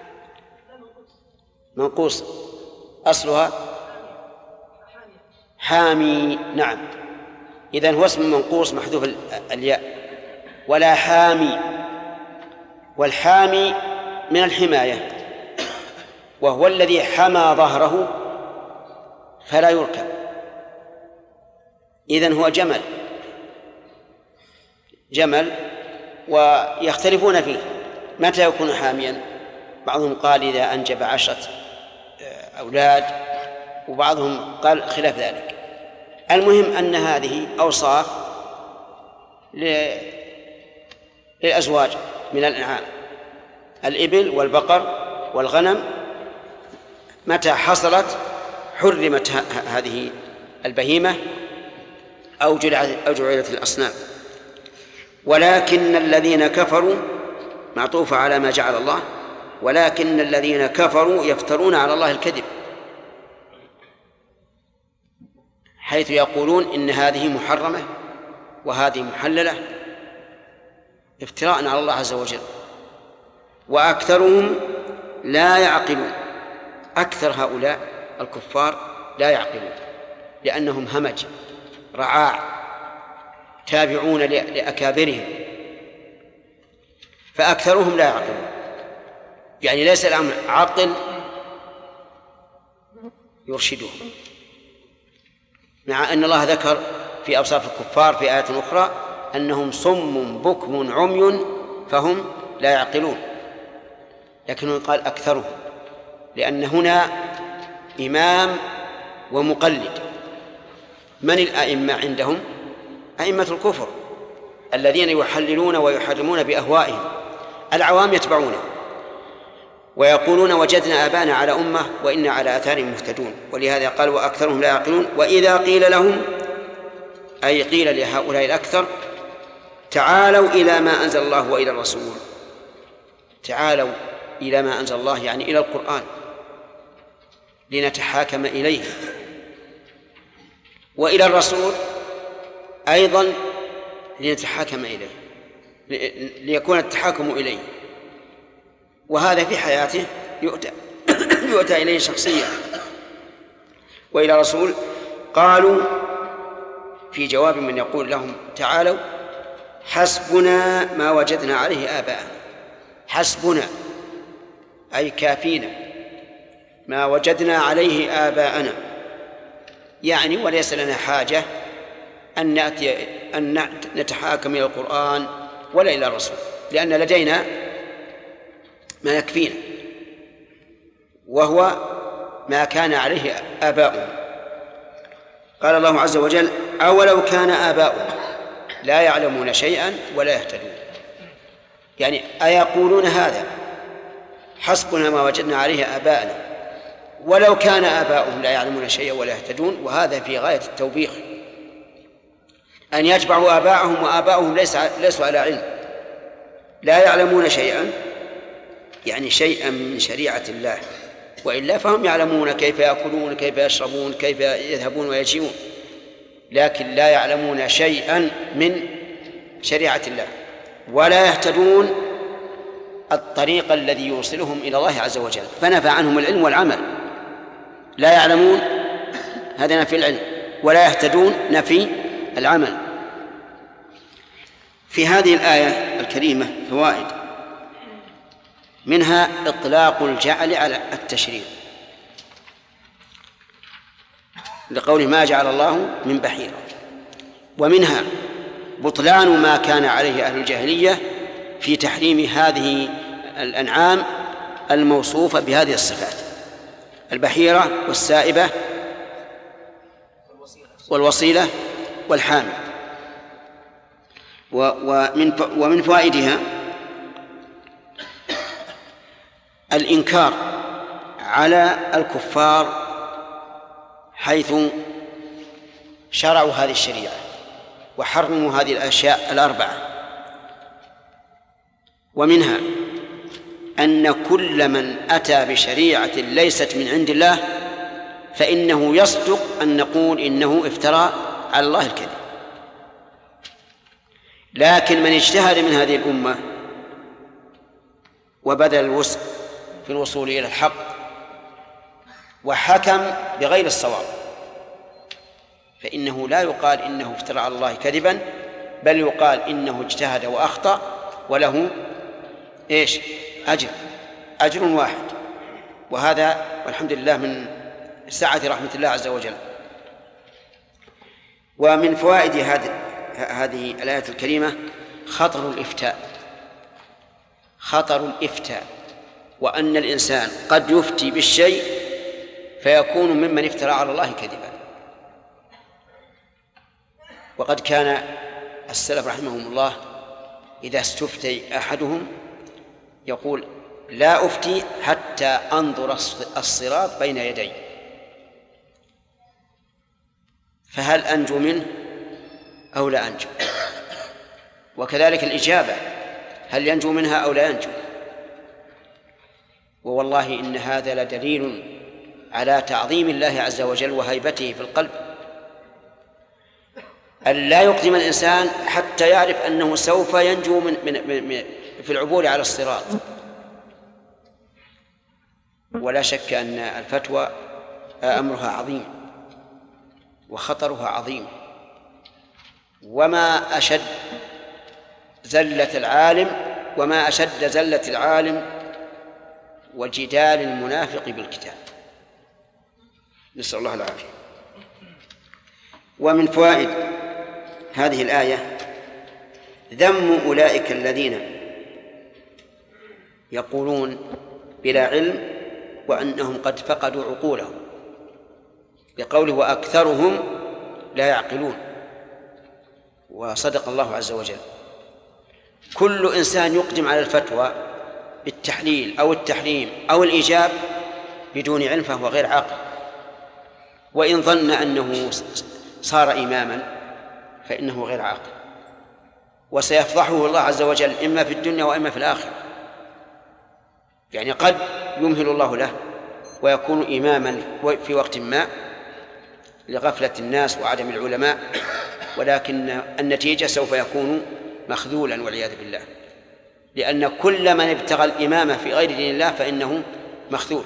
منقوص أصلها حامي. نعم إذن هو اسم منقوص محذوف الياء. ولا حامي. والحامي من الحماية، وهو الذي حمى ظهره فلا يركب، إذن هو جمل ويختلفون فيه متى يكون حاميا. بعضهم قال إذا أنجب 10 أولاد، وبعضهم قال خلاف ذلك. المهم أن هذه أوصاف للأزواج من الأنعام، الإبل والبقر والغنم، متى حصلت حرمت هذه البهيمة أو جعلت الأصنام. ولكن الذين كفروا معطوفة على ما جعل الله، ولكن الذين كفروا يفترون على الله الكذب، حيث يقولون إن هذه محرمة وهذه محللة، افتراء على الله عز وجل. وأكثرهم لا يعقلون. أكثر هؤلاء الكفار لا يعقلون، لأنهم همج رعاع تابعون لأكابرهم، فأكثرهم لا يعقلون، يعني ليس الأمر عقل يرشدهم. مع أن الله ذكر في أوصاف الكفار في آيات أخرى أنهم صم بكم عمي فهم لا يعقلون، لكنه قال أكثرهم، لأن هنا إمام ومقلد. من الأئمة عندهم؟ أئمة الكفر الذين يحللون ويحرمون بأهوائهم، العوام يتبعونه ويقولون وجدنا آباءنا على أمة وإنا على آثارهم مهتدون. ولهذا قال وأكثرهم لا يعقلون. وإذا قيل لهم، أي قيل لهؤلاء الأكثر، تعالوا إلى ما أنزل الله وإلى الرسول. تعالوا إلى ما أنزل الله يعني إلى القرآن لنتحاكم إليه، وإلى الرسول أيضا لنتحاكم إليه، ليكون التحاكم إليه. وهذا في حياته يؤتى إليه شخصيا. وإلى رسول قالوا في جواب من يقول لهم تعالوا حسبنا ما وجدنا عليه آباءنا. حسبنا أي كافينا ما وجدنا عليه آباءنا، يعني وليس لنا حاجة أن نتحاكم إلى القرآن ولا إلى الرسول، لأن لدينا ما يكفينا وهو ما كان عليه آباؤنا. قال الله عز وجل أولو كان آباؤنا لا يعلمون شيئا ولا يهتدون، يعني أيقولون هذا حسبنا ما وجدنا عليه آباءنا ولو كان آباؤهم لا يعلمون شيئا ولا يهتدون. وهذا في غاية التوبيخ، أن يتبعوا آباءهم وآباؤهم ليسوا على علم، لا يعلمون شيئا، يعني شيئا من شريعة الله، وإلا فهم يعلمون كيف يأكلون، كيف يشربون، كيف يذهبون ويجيئون، لكن لا يعلمون شيئا من شريعة الله، ولا يهتدون الطريق الذي يوصلهم إلى الله عز وجل، فنفى عنهم العلم والعمل. لا يعلمون، هذا نفي العلم، ولا يهتدون، نفي العمل. في هذه الآية الكريمة فوائد، منها إطلاق الجعل على التشريع لقول ما جعل الله من بحيرة، ومنها بطلان ما كان عليه أهل الجاهلية في تحريم هذه الأنعام الموصوفة بهذه الصفات: البحيرة والسائبة والوصيلة والحامل. ومن فوائدها الإنكار على الكفار حيث شرعوا هذه الشريعة وحرموا هذه الأشياء الأربعة. ومنها أن كل من أتى بشريعة ليست من عند الله فإنه يصدق أن نقول إنه افترى على الله الكذب. لكن من اجتهد من هذه الأمة وبذل الوسع في الوصول إلى الحق وحكم بغير الصواب فإنه لا يقال إنه افترى على الله كذبا، بل يقال إنه اجتهد وأخطأ وله أجر واحد. وهذا والحمد لله من سعة رحمة الله عز وجل. ومن فوائد هذه الآية الكريمة خطر الإفتاء، وأن الإنسان قد يفتي بالشيء فيكون ممن افترى على الله كذبا. وقد كان السلف رحمهم الله إذا استفتي أحدهم يقول: لا أفتي حتى أنظر الصراط بين يدي، فهل أنجو منه أو لا أنجو؟ وكذلك الإجابة، هل ينجو منها أو لا ينجو؟ ووالله إن هذا لدليل على تعظيم الله عز وجل وهيبته في القلب، أن لا يقدم الإنسان حتى يعرف أنه سوف ينجو في العبور على الصراط. ولا شك أن الفتوى أمرها عظيم وخطرها عظيم، وما أشد زلة العالم وجدال المنافق بالكتاب، نسأل الله العافية. ومن فوائد هذه الآية ذم أولئك الذين يقولون بلا علم وأنهم قد فقدوا عقولهم، بقوله وأكثرهم لا يعقلون. وصدق الله عز وجل. كل إنسان يقدم على الفتوى بالتحليل أو التحريم أو الإيجاب بدون علم فهو غير عاقل، وإن ظن أنه صار إماما فإنه غير عاقل، وسيفضحه الله عز وجل إما في الدنيا وإما في الآخرة. يعني قد يمهل الله له ويكون إماما في وقت ما لغفلة الناس وعدم العلماء، ولكن النتيجة سوف يكون مخذولا والعياذ بالله، لأن كل من ابتغى الإمامة في غير دين الله فإنه مخذول.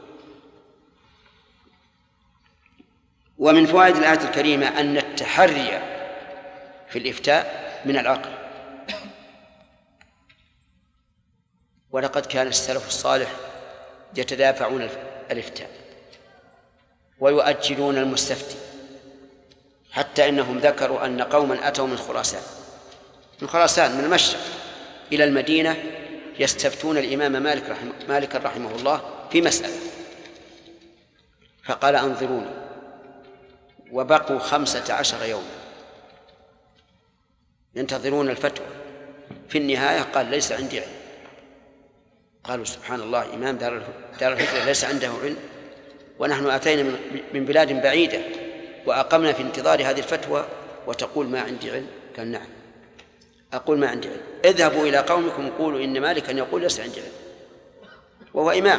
ومن فوائد الآية الكريمة أن التحري في الإفتاء من العقل. ولقد كان السلف الصالح يتدافعون الإفتاء ويؤجلون المستفتي، حتى إنهم ذكروا أن قوما أتوا من خراسان من المشرق إلى المدينة يستفتون الإمام مالك رحمه الله في مسألة، فقال أنظروني، وبقوا 15 يوما ينتظرون الفتوى. في النهاية قال ليس عندي علم. قالوا سبحان الله، إمام دار الهجرة ليس عنده علم، ونحن أتينا من بلاد بعيدة وأقمنا في انتظار هذه الفتوى وتقول ما عندي علم؟ قال نعم أقول ما عندي علم. اذهبوا إلى قومكم قولوا إن مالكا يقول ليس عندي علم، وهو إمام.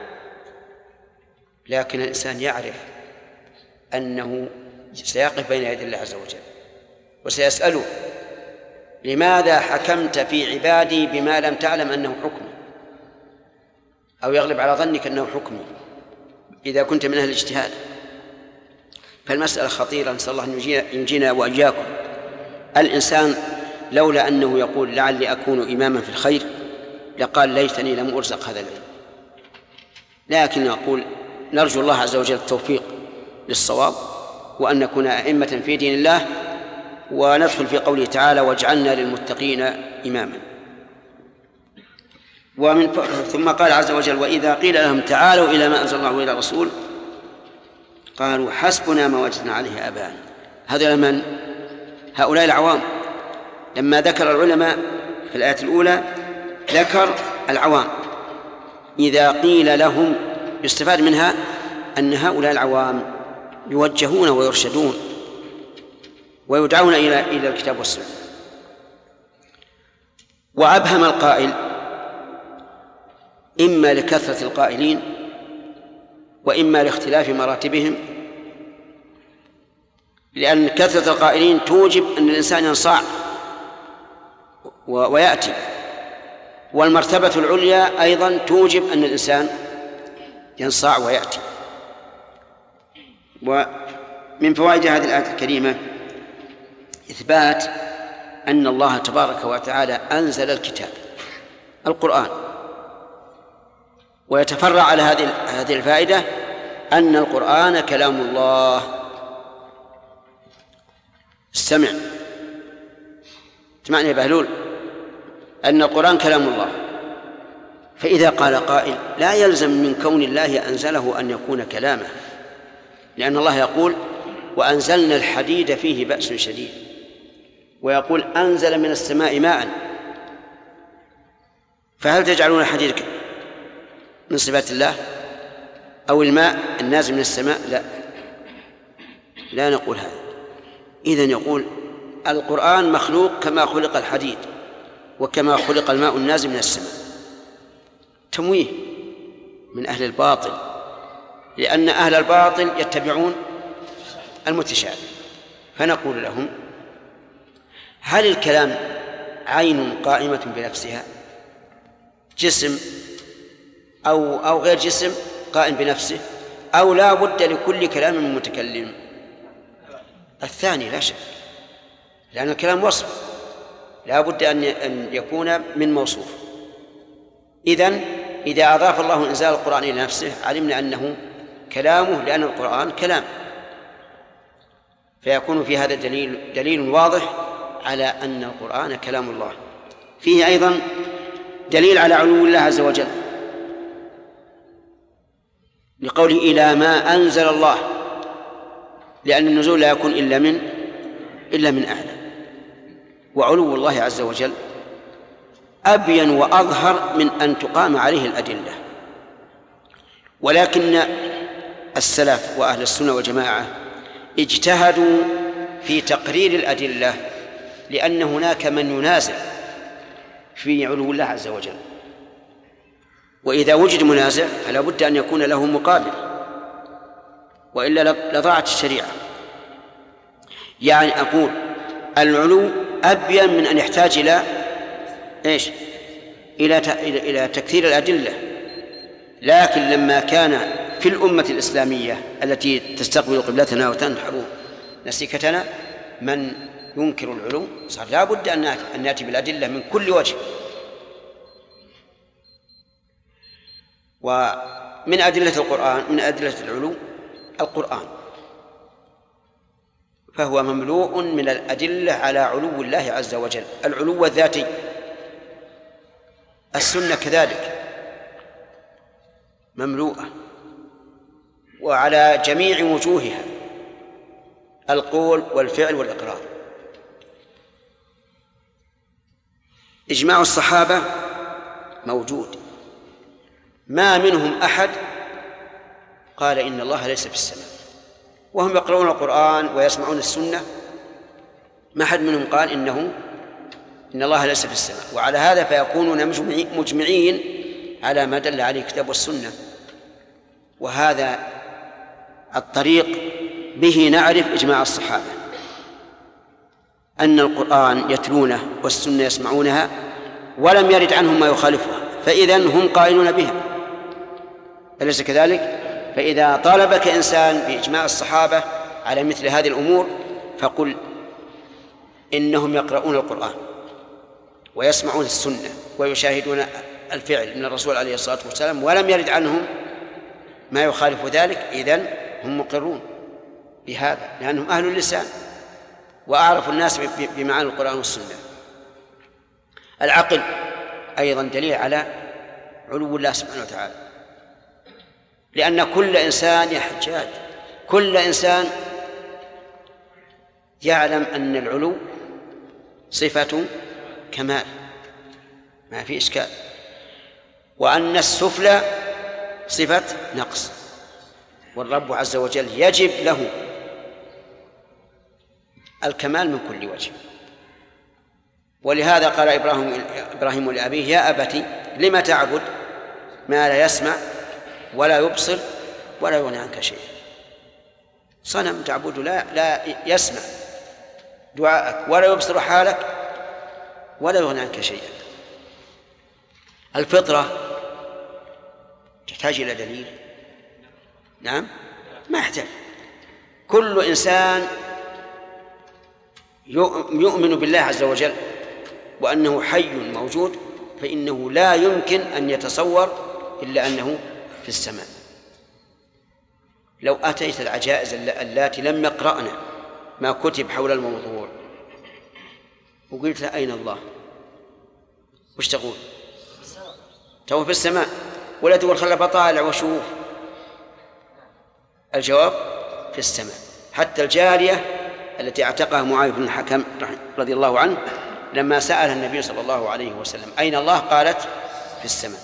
لكن الإنسان يعرف أنه سيقف بين يدي الله عز وجل وسيسأله لماذا حكمت في عبادي بما لم تعلم أنه حكمي، أو يغلب على ظنك أنه حكمي إذا كنت من أهل الاجتهاد. فالمسألة خطيرة، نسأل الله أن ينجينا وإياكم. الإنسان لولا أنه يقول لعلي أكون إماما في الخير لقال ليتني لم أرزق هذا العلم، لكن نقول نرجو الله عز وجل التوفيق للصواب وأن نكون أئمة في دين الله، وندخل في قوله تعالى واجعلنا للمتقين إماما. ثم قال عز وجل وإذا قيل لهم تعالوا إلى ما أنزل الله وإلى الرسول قالوا حسبنا ما وجدنا عليه آباءنا. هذا من هؤلاء العوام. لما ذكر العلماء في الآية الأولى ذكر العوام. إذا قيل لهم يستفاد منها أن هؤلاء العوام يوجهون ويرشدون ويدعون إلى الكتاب والسنة. وأبهم القائل إما لكثرة القائلين وإما لاختلاف مراتبهم، لأن كثرة القائلين توجب أن الإنسان ينصاع ويأتي، والمرتبة العليا أيضا توجب أن الإنسان ينصاع ويأتي. ومن فوائد هذه الآية الكريمة إثبات أن الله تبارك وتعالى أنزل الكتاب القرآن، ويتفرع على هذه الفائدة أن القرآن كلام الله. استمع اسمعني يا بهلول، أن القرآن كلام الله. فإذا قال قائل لا يلزم من كون الله أنزله أن يكون كلامه، لأن الله يقول وأنزلنا الحديد فيه بأس شديد، ويقول أنزل من السماء ماء، فهل تجعلون الحديد من صفات الله أو الماء النازل من السماء؟ لا نقول هذا. إذن يقول القرآن مخلوق كما خلق الحديد وكما خلق الماء النازل من السماء. تمويه من أهل الباطل، لأن أهل الباطل يتبعون المتشابه. فنقول لهم هل الكلام عين قائمة بنفسها، جسم أو غير جسم قائم بنفسه، أو لا بد لكل كلام من متكلم؟ الثاني لا شك، لأن الكلام وصف لا بد أن يكون من موصوف. إذن إذا أضاف الله إنزال القرآن إلى نفسه علمنا أنه كلامه، لأن القرآن كلام، فيكون في هذا دليل واضح على أن القرآن كلام الله. فيه أيضا دليل على علو الله عز وجل لقوله إلى ما أنزل الله، لأن النزول لا يكون إلا من أعلى. وعلو الله عز وجل أبين وأظهر من أن تقام عليه الأدلة. ولكن السلف وأهل السنة والجماعة اجتهدوا في تقرير الأدلة، لأن هناك من ينازع في علو الله عز وجل، وإذا وجد منازع فلا بد أن يكون له مقابل، وإلا لضاعت الشريعة. يعني أقول العلو أبين من أن يحتاج إلى إيش؟ إلى تكثير الأدلة. لكن لما كان في الأمة الإسلامية التي تستقبل قبلتنا وتنحر نسيكتنا من ينكر العلو، صار لا بد أن نأتي بالأدلة من كل وجه. ومن أدلة القرآن، من أدلة العلو القرآن، فهو مملوء من الأدلة على علو الله عز وجل، العلو الذاتي. السنة كذلك مملوءة وعلى جميع وجوهها، القول والفعل والإقرار. إجماع الصحابة موجود، ما منهم أحد قال إن الله ليس في السماء، وهم يقرؤون القرآن ويسمعون السنة ما حد منهم قال إن الله ليس في السماء. وعلى هذا فيكونون مجمعين على ما دل عليه الكتاب والسنة. وهذا الطريق به نعرف إجماع الصحابة أن القرآن يتلونه والسنة يسمعونها ولم يرد عنهم ما يخالفها، فإذن هم قائلون بها، أليس كذلك؟ فإذا طالبك إنسان بإجماع الصحابة على مثل هذه الأمور فقل إنهم يقرؤون القرآن ويسمعون السنة ويشاهدون الفعل من الرسول عليه الصلاة والسلام ولم يرد عنهم ما يخالف ذلك، إذن هم مقرون بهذا لأنهم أهل اللسان وأعرف الناس بمعاني القرآن والسنة. العقل أيضا دليل على علو الله سبحانه وتعالى، لأن كل إنسان يا حجاج كل إنسان يعلم أن العلو صفة كمال ما في إشكال، وأن السفلى صفة نقص، والرب عز وجل يجب له الكمال من كل وجه. ولهذا قال إبراهيم لأبيه يا أبت لم تعبد ما لا يسمع ولا يبصر ولا يغني عنك شيئا. صنم تعبد لا يسمع دعاءك ولا يبصر حالك ولا يغني عنك شيئا. الفطرة تحتاج إلى دليل؟ نعم ما يحتاج. كل إنسان يؤمن بالله عز وجل وأنه حي موجود فإنه لا يمكن أن يتصور إلا أنه في السماء. لو أتيت العجائز اللاتي لم يقرأنا ما كتب حول الموضوع وقلت له أين الله وش تقول؟ تو في السماء. ولا تقول خلف طالع وشوف. الجواب في السماء. حتى الجارية التي اعتقها معاذ بن الحكم رضي الله عنه لما سأل النبي صلى الله عليه وسلم أين الله قالت في السماء.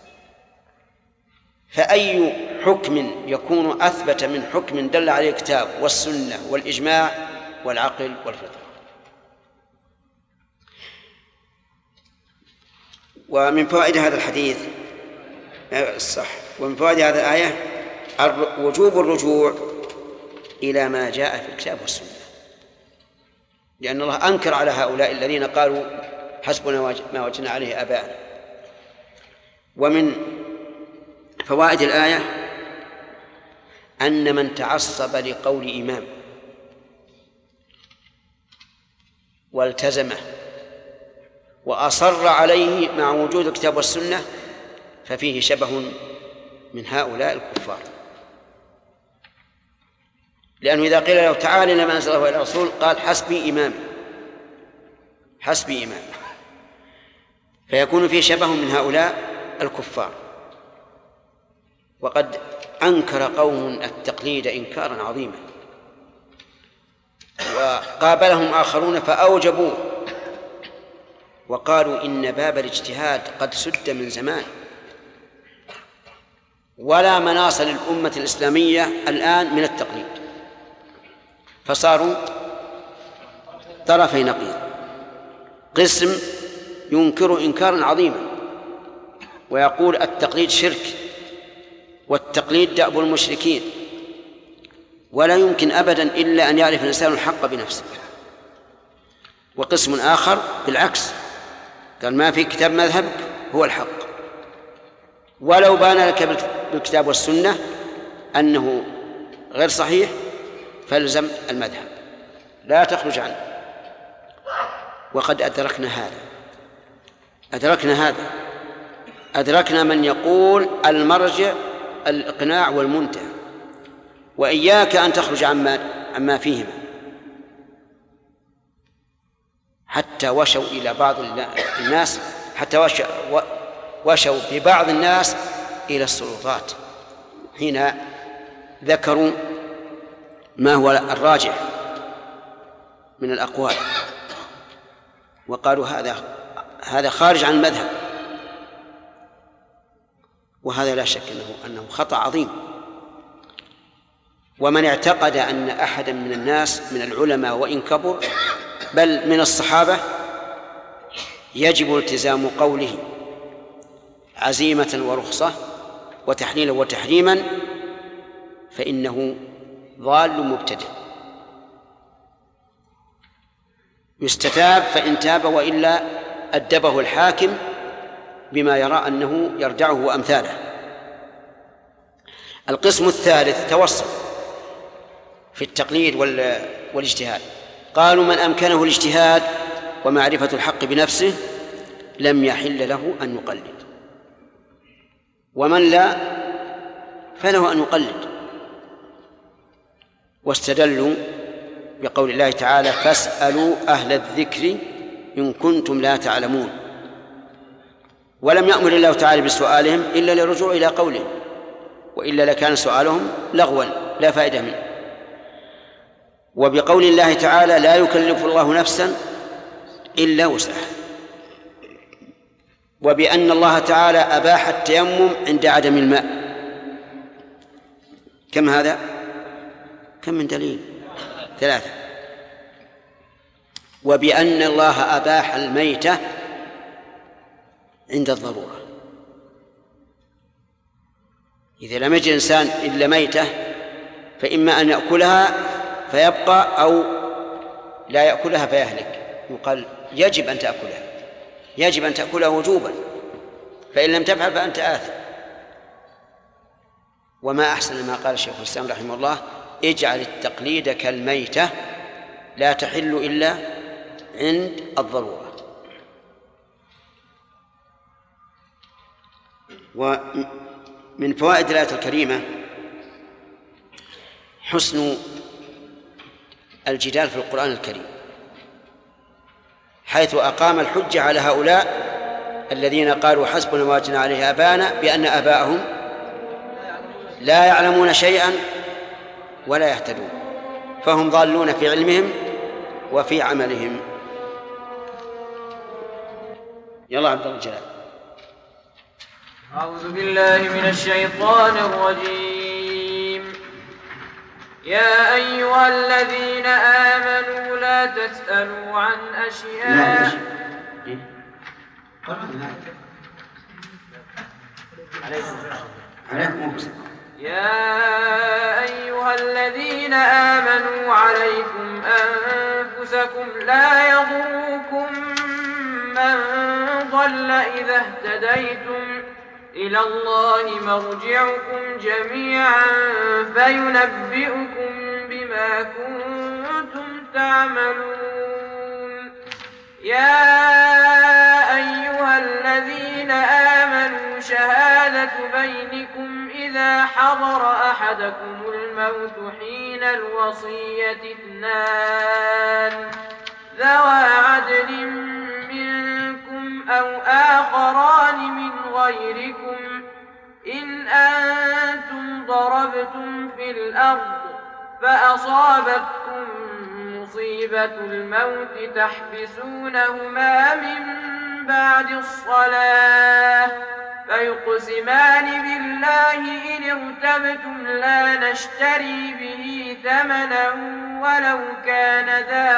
فأي حكم يكون أثبت من حكم دل عليه الكتاب والسنة والإجماع والعقل والفطرة. ومن فوائد هذا الحديث الصح ومن فوائد هذه الآية وجوب الرجوع إلى ما جاء في الكتاب والسنة، لأن الله أنكر على هؤلاء الذين قالوا حسبنا ما وجدنا عليه آباءنا. ومن فوائد الآية أن من تعصب لقول إمام والتزمه وأصر عليه مع وجود الكتاب والسنة ففيه شبه من هؤلاء الكفار، لأنه إذا قيل له تعالى إلى ما أنزل الله إلى الرسول قال حسبي إمام حسبي إمام، فيكون فيه شبه من هؤلاء الكفار. وقد أنكر قوم التقليد إنكارا عظيما وقابلهم آخرون فأوجبوه وقالوا إن باب الاجتهاد قد سد من زمان ولا مناص للأمة الإسلامية الآن من التقليد، فصاروا طرفي نقيض. قسم ينكر إنكارا عظيما ويقول التقليد شرك والتقليد دأب المشركين ولا يمكن أبدا إلا أن يعرف الإنسان الحق بنفسه. وقسم آخر بالعكس قال ما في كتاب مذهبك هو الحق، ولو بان لك بالكتاب والسنة أنه غير صحيح فالزم المذهب لا تخرج عنه. وقد أدركنا من يقول المرجع الإقناع والمنتهى، وإياك أن تخرج عما فيهما، حتى وشوا إلى بعض الناس حتى وشوا ببعض الناس إلى السلطات حين ذكروا ما هو الراجح من الأقوال وقالوا هذا خارج عن المذهب. وهذا لا شك أنه خطأ عظيم. ومن اعتقد أن أحدا من الناس من العلماء وإن كبر بل من الصحابة يجب التزام قوله عزيمة ورخصة وتحليلا وتحريما، فإنه ضال مبتدع. يستتاب فإن تاب، وإلا أدبه الحاكم بما يرى أنه يردعه وأمثاله. القسم الثالث توسط في التقليد والاجتهاد. قالوا من أمكنه الاجتهاد ومعرفة الحق بنفسه لم يحل له أن يقلد، ومن لا فله أن يقلد. واستدلوا بقول الله تعالى فاسألوا أهل الذكر إن كنتم لا تعلمون، ولم يأمر الله تعالى بسؤالهم إلا للرجوع إلى قوله، وإلا لكان سؤالهم لغوا لا فائدة منه. وبقول الله تعالى لا يكلف الله نفسا إلا وسعها، وبأن الله تعالى أباح التيمم عند عدم الماء. كم هذا؟ كم من دليل؟ 3. وبأن الله أباح الميتة عند الضرورة. إذا لم يجد الإنسان إلا ميتة فإما أن يأكلها فيبقى أو لا يأكلها فيهلك، يقال يجب أن تأكلها، يجب أن تأكلها وجوبا، فإن لم تفعل فأنت آثم. وما أحسن ما قال شيخ الإسلام رحمه الله اجعل التقليد كالميتة لا تحل إلا عند الضرورة. ومن فوائد الآية الكريمة حسن الجدال في القرآن الكريم، حيث أقام الحجة على هؤلاء الذين قالوا حسبنا ما وجدنا عليه آباءنا بأن آباءهم لا يعلمون شيئا ولا يهتدون، فهم ضالون في علمهم وفي عملهم. يلا عبد الله الجلال. أعوذ بالله من الشيطان الرجيم. يا أيها الذين آمنوا لا تسألوا عن أشياء يا أيها الذين آمنوا عليكم أنفسكم لا يضركم من ضل إذا اهتديتم إلى الله مرجعكم جميعا فينبئكم بما كنتم تعملون. يا أيها الذين آمنوا شهادة بينكم إذا حضر أحدكم الموت حين الوصية 2 ذوى عدل منكم أو آخران من غيركم إن أنتم ضربتم في الأرض فأصابتكم مصيبة الموت تحبسونهما من بعد الصلاة فيقسمان بالله إن ارتبتم لا نشتري به ثمنا ولو كان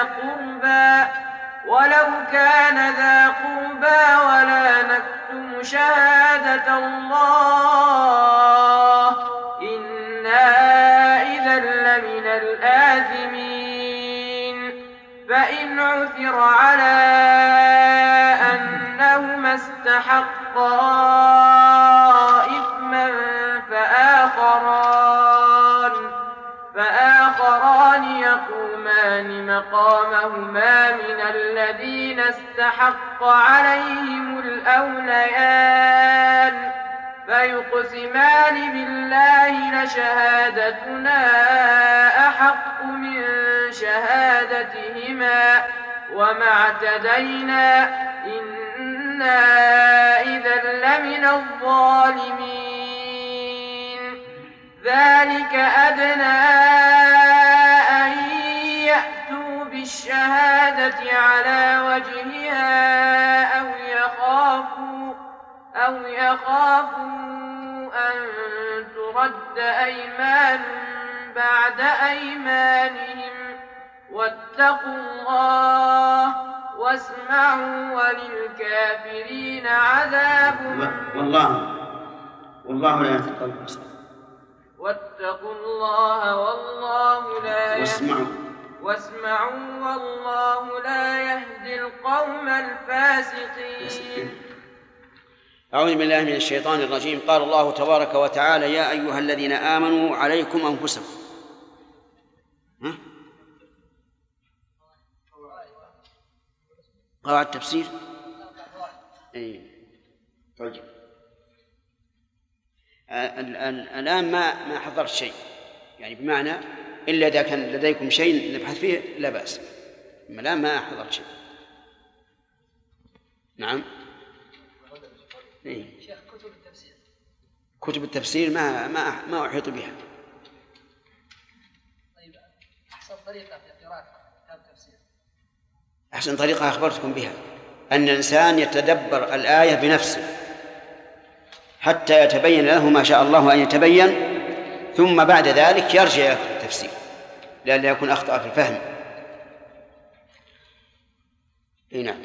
ذا قربى ولا نكتم شهادة الله إنا إذا لمن الآثمين. فإن عثر على أنهما استحقا إثما فآخران يقومان مقامهما من الذين استحق عليهم الأوليان فيقسمان بالله لشهادتنا أحق من شهادتهما وما اعتدينا إنا إذا لمن الظالمين. ذلك أدنى أن يأتوا بالشهادة على وجهها أو يخافوا أن ترد أيمان بعد أيمانهم واتقوا الله واسمعوا وللكافرين عذاب والله لا يهدي القوم الفاسقين. واتقوا الله والله لا يهدي واسمعوا والله لا يهدي القوم الفاسقين. أعوذ بالله من الشيطان الرجيم. قال الله تبارك وتعالى: يا أيها الذين آمنوا عليكم أنفسكم. قواعد تفسير. طيب. الآن ما حضرت شيء، يعني بمعنى إلا إذا كان لديكم شيء نبحث فيه لا بأس، أما الآن ما حضرت شيء. نعم. شيخ كتب التفسير ما أحيط بها. طيب، أحسن طريقة في قراءة كتاب التفسير؟ أحسن طريقة أخبرتكم بها، أن الإنسان يتدبر الآية بنفسه حتى يتبين له ما شاء الله أن يتبين، ثم بعد ذلك يرجع إلى التفسير لئلا يكون أخطأ في الفهم. نعم.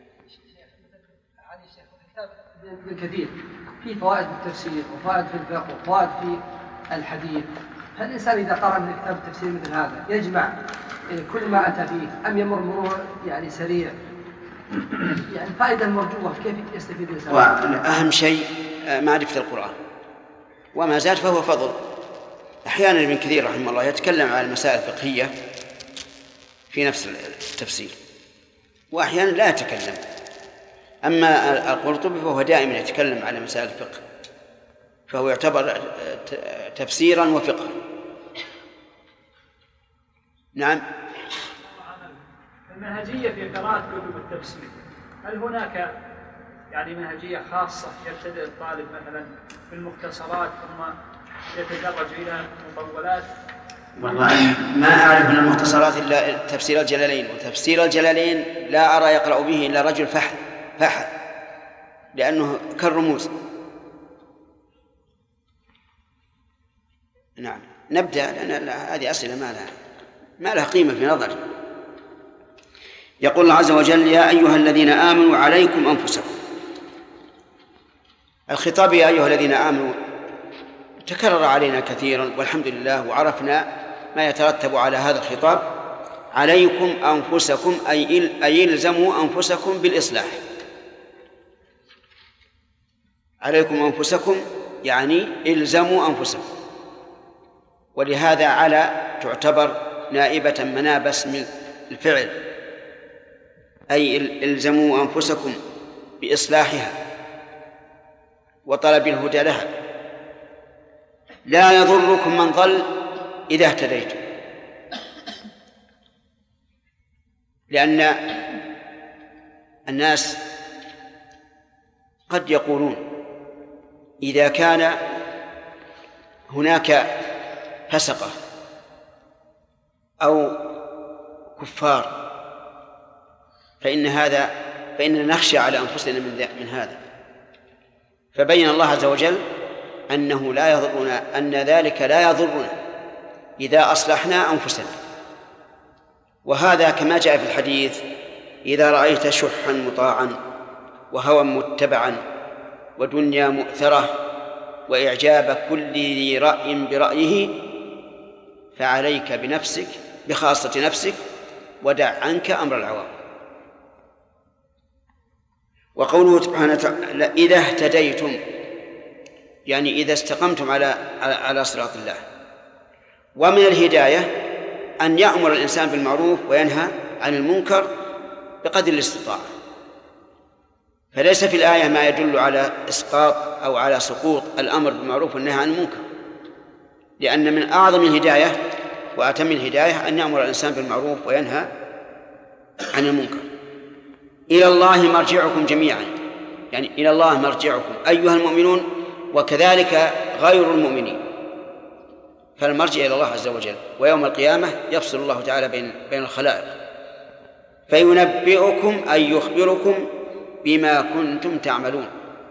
ابن كثير في فوائد في التفسير وفوائد في الفقه وفوائد في الحديث. هل الإنسان إذا قرأ من كتاب التفسير مثل هذا يجمع كل ما أتى فيه أم يمر مرور يعني سريع؟ يعني الفائدة المرجوة كيف يستفيد الإنسان؟ وأهم شيء معرفة القرآن، وما زاد فهو فضل. أحيانا ابن كثير رحمه الله يتكلم عن المسائل الفقهية في نفس التفسير، وأحيانا لا يتكلم. أما القرطبي فهو دائما يتكلم على مسائل الفقه، فهو يعتبر تفسيرا وفقها. نعم. المنهجية في قراءة كتب التفسير، هل هناك يعني منهجية خاصة يبتدئ الطالب مثلا بالمختصرات ثم يتدرج إلى المطولات؟ والله ما أعرف من المختصرات إلا تفسير الجلالين، وتفسير الجلالين لا أرى يقرأ به إلا رجل فحل لأنه كالرموز. نعم. نبدأ، لأن هذه أسئلة ما لها قيمة في نظري. يقول الله عز وجل: يا أيها الذين آمنوا عليكم أنفسكم. الخطاب يا أيها الذين آمنوا تكرر علينا كثيرا والحمد لله، وعرفنا ما يترتب على هذا الخطاب. عليكم أنفسكم أي إلزموا أنفسكم بالإصلاح. عليكم أنفسكم يعني إلزموا أنفسكم، ولهذا على تعتبر نائبة مناب اسم الفعل، أي إلزموا أنفسكم بإصلاحها وطلب الهدى لها. لا يضركم من ضل إذا اهتديتم، لأن الناس قد يقولون إذا كان هناك فسقة أو كفار فإننا نخشى على أنفسنا من هذا، فبين الله عز وجل أنه لا يضرنا، أن ذلك لا يضرنا إذا أصلحنا أنفسنا. وهذا كما جاء في الحديث: إذا رأيت شحا مطاعا وهوى متبعا ودنيا مؤثرة وإعجاب كل ذي رأي برأيه فعليك بنفسك بخاصة نفسك ودع عنك أمر العوام. وقوله سبحانه وتعالى: إذا اهتديتم، يعني إذا استقمتم على صراط الله. ومن الهداية أن يأمر الإنسان بالمعروف وينهى عن المنكر بقدر الاستطاعة، فليس في الآية ما يدل على إسقاط أو على سقوط الأمر بالمعروف والنهي عن المنكر، لأن من أعظم الهداية وأتم الهداية أن يأمر الإنسان بالمعروف وينهى عن المنكر. إلى الله مرجعكم جميعا، يعني إلى الله مرجعكم أيها المؤمنون وكذلك غير المؤمنين، فالمرجع إلى الله عز وجل. ويوم القيامة يفصل الله تعالى بين الخلائق فينبئكم أي يخبركم بما كنتم تعملون.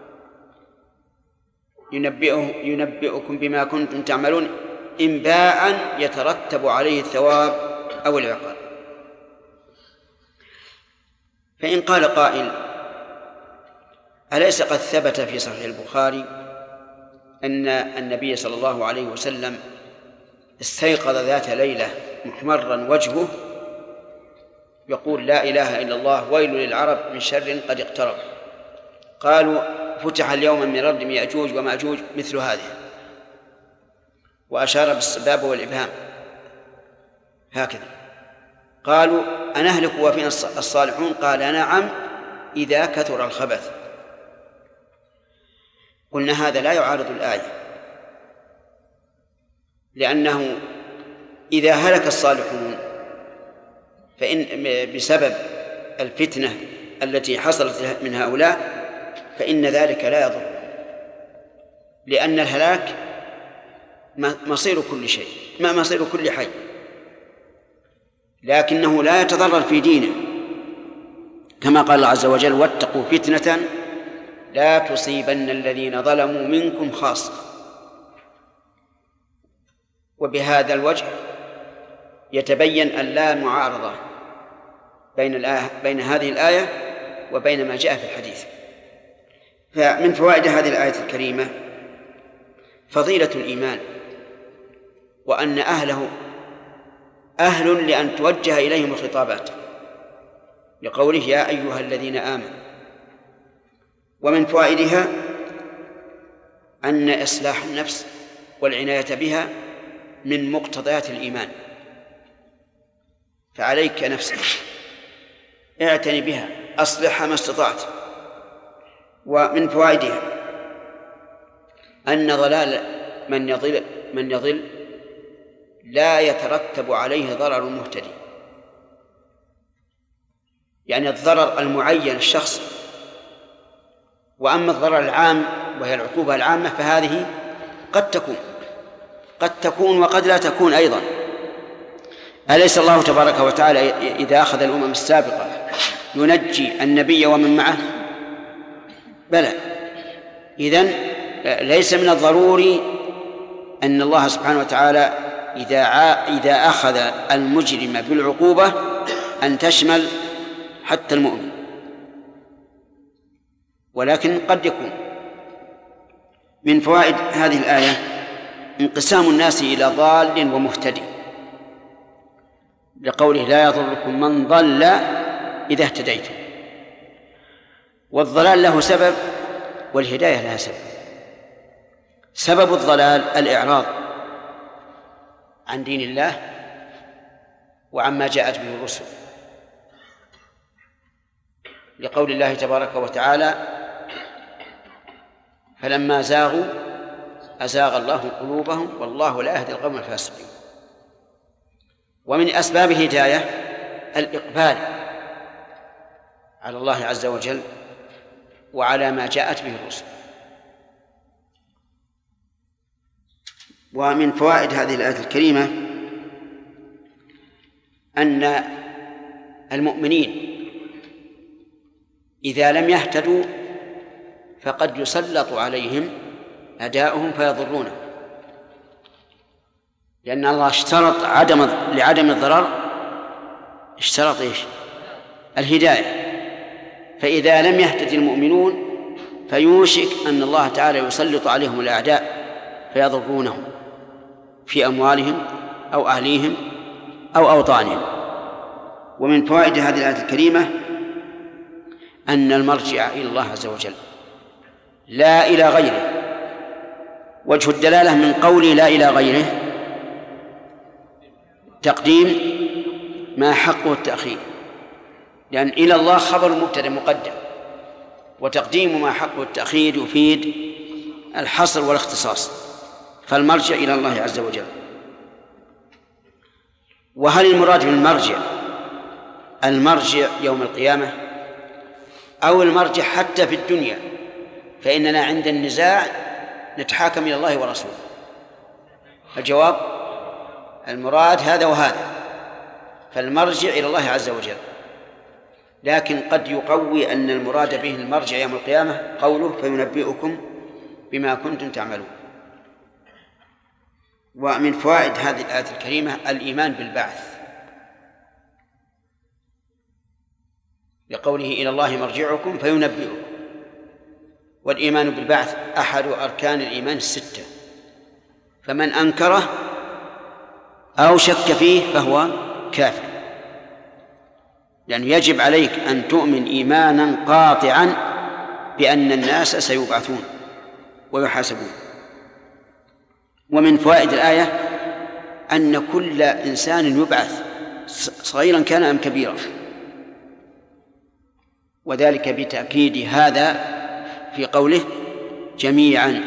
ينبئكم بما كنتم تعملون إنباء يترتب عليه الثواب أو العقاب. فإن قال قائل: أليس قد ثبت في صحيح البخاري أن النبي صلى الله عليه وسلم استيقظ ذات ليلة محمرا وجهه يقول: لا إله إلا الله، ويل للعرب من شر قد اقترب. قالوا: فتح اليوم من ردم يأجوج ومأجوج مثل هذه، وأشار بالسبابة والإبهام هكذا. قالوا: أنهلك وفينا الصالحون؟ قال: نعم إذا كثر الخبث. قلنا هذا لا يعارض الآية، لأنه إذا هلك الصالحون فإن بسبب الفتنة التي حصلت من هؤلاء فإن ذلك لا يضر، لأن الهلاك مصير كل شيء، ما مصير كل حي، لكنه لا يتضرر في دينه، كما قال الله عز وجل: واتقوا فتنة لا تصيبن الذين ظلموا منكم خاصة. وبهذا الوجه يتبين أن لا معارضة بين هذه الآية وبين ما جاء في الحديث. فمن فوائد هذه الآية الكريمة فضيلة الإيمان، وأن أهله أهل لأن توجه إليهم الخطابات، لقوله: يا أيها الذين آمنوا. ومن فوائدها أن إصلاح النفس والعناية بها من مقتضيات الإيمان، فعليك نفسك اعتني بها، أصلحها ما استطعت. ومن فوائدها أن ضلال من يضل لا يترتب عليه ضرر المهتدي، يعني الضرر المعين الشخصي. وأما الضرر العام وهي العقوبة العامة فهذه قد تكون وقد لا تكون أيضا. أليس الله تبارك وتعالى إذا أخذ الأمم السابقة ينجي النبي ومن معه؟ بلى. إذن ليس من الضروري أن الله سبحانه وتعالى إذا أخذ المجرم بالعقوبة أن تشمل حتى المؤمن، ولكن قد يكون. من فوائد هذه الآية انقسام الناس إلى ضال ومهتدي، لقوله: لا يضركم من ضل إذا اهتديتم. والضلال له سبب والهداية لها سبب. سبب الضلال الإعراض عن دين الله وعما جاءت به الرسل، لقول الله تبارك وتعالى: فلما زاغوا أزاغ الله قلوبهم والله لا يهدي القوم الفاسقين. ومن أسباب الهداية الإقبال على الله عز وجل وعلى ما جاءت به الرسل. ومن فوائد هذه الآية الكريمة أن المؤمنين إذا لم يهتدوا فقد يسلط عليهم أعداؤهم فيضرونه، لأن الله اشترط لعدم الضرر اشترط الهداية. فإذا لم يهتدي المؤمنون فيوشك أن الله تعالى يسلط عليهم الأعداء فيضرونهم في أموالهم أو أهليهم أو أوطانهم. ومن فوائد هذه الآية الكريمة أن المرجع إلى الله عز وجل لا إلى غيره. وجه الدلالة من قول لا إلى غيره تقديم ما حقه التأخير، لأن إلى الله خبر مبتدأ مقدم، وتقديم ما حقه التأخير يفيد الحصر والاختصاص، فالمرجع إلى الله عز وجل. وهل المراد بالمرجع المرجع يوم القيامة أو المرجع حتى في الدنيا؟ فإننا عند النزاع نتحاكم إلى الله ورسوله. الجواب المراد هذا وهذا، فالمرجع إلى الله عز وجل. لكن قد يقوي أن المراد به المرجع يوم القيامة قوله: فينبئكم بما كنتم تعملون. ومن فوائد هذه الآية الكريمة الإيمان بالبعث، لقوله إلى الله مرجعكم فينبئكم. والإيمان بالبعث أحد أركان الإيمان 6، فمن أنكره أو شك فيه فهو كافر، لأنه يجب عليك أن تؤمن إيمانا قاطعا بأن الناس سيبعثون ويحاسبون. ومن فوائد الآية أن كل إنسان يبعث صغيرا كان أم كبيرا، وذلك بتأكيد هذا في قوله جميعا.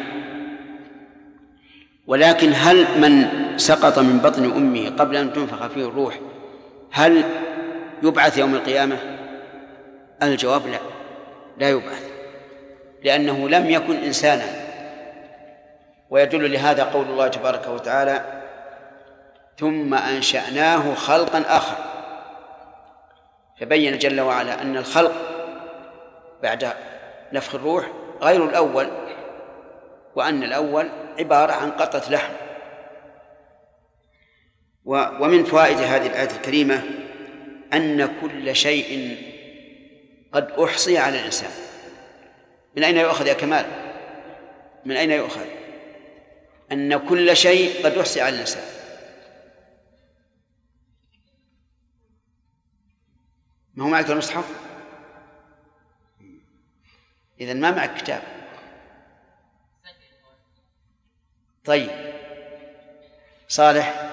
ولكن هل من سقط من بطن أمه قبل أن تنفخ فيه الروح هل يبعث يوم القيامة؟ الجواب لا يبعث، لأنه لم يكن إنسانا. ويدل لهذا قول الله تبارك وتعالى ثم أنشأناه خلقا آخر، فبين جل وعلا أن الخلق بعد نفخ الروح غير الأول، وأن الأول عبارة عن قطعة لحم. ومن فوائد هذه الآية الكريمة أن كل شيء قد أحصي على الإنسان. من أين يؤخذ يا كمال؟ من أين يؤخذ أن كل شيء قد أحصي على الإنسان؟ ما هو معك المصحف؟ إذن ما معك كتاب. طيب صالح،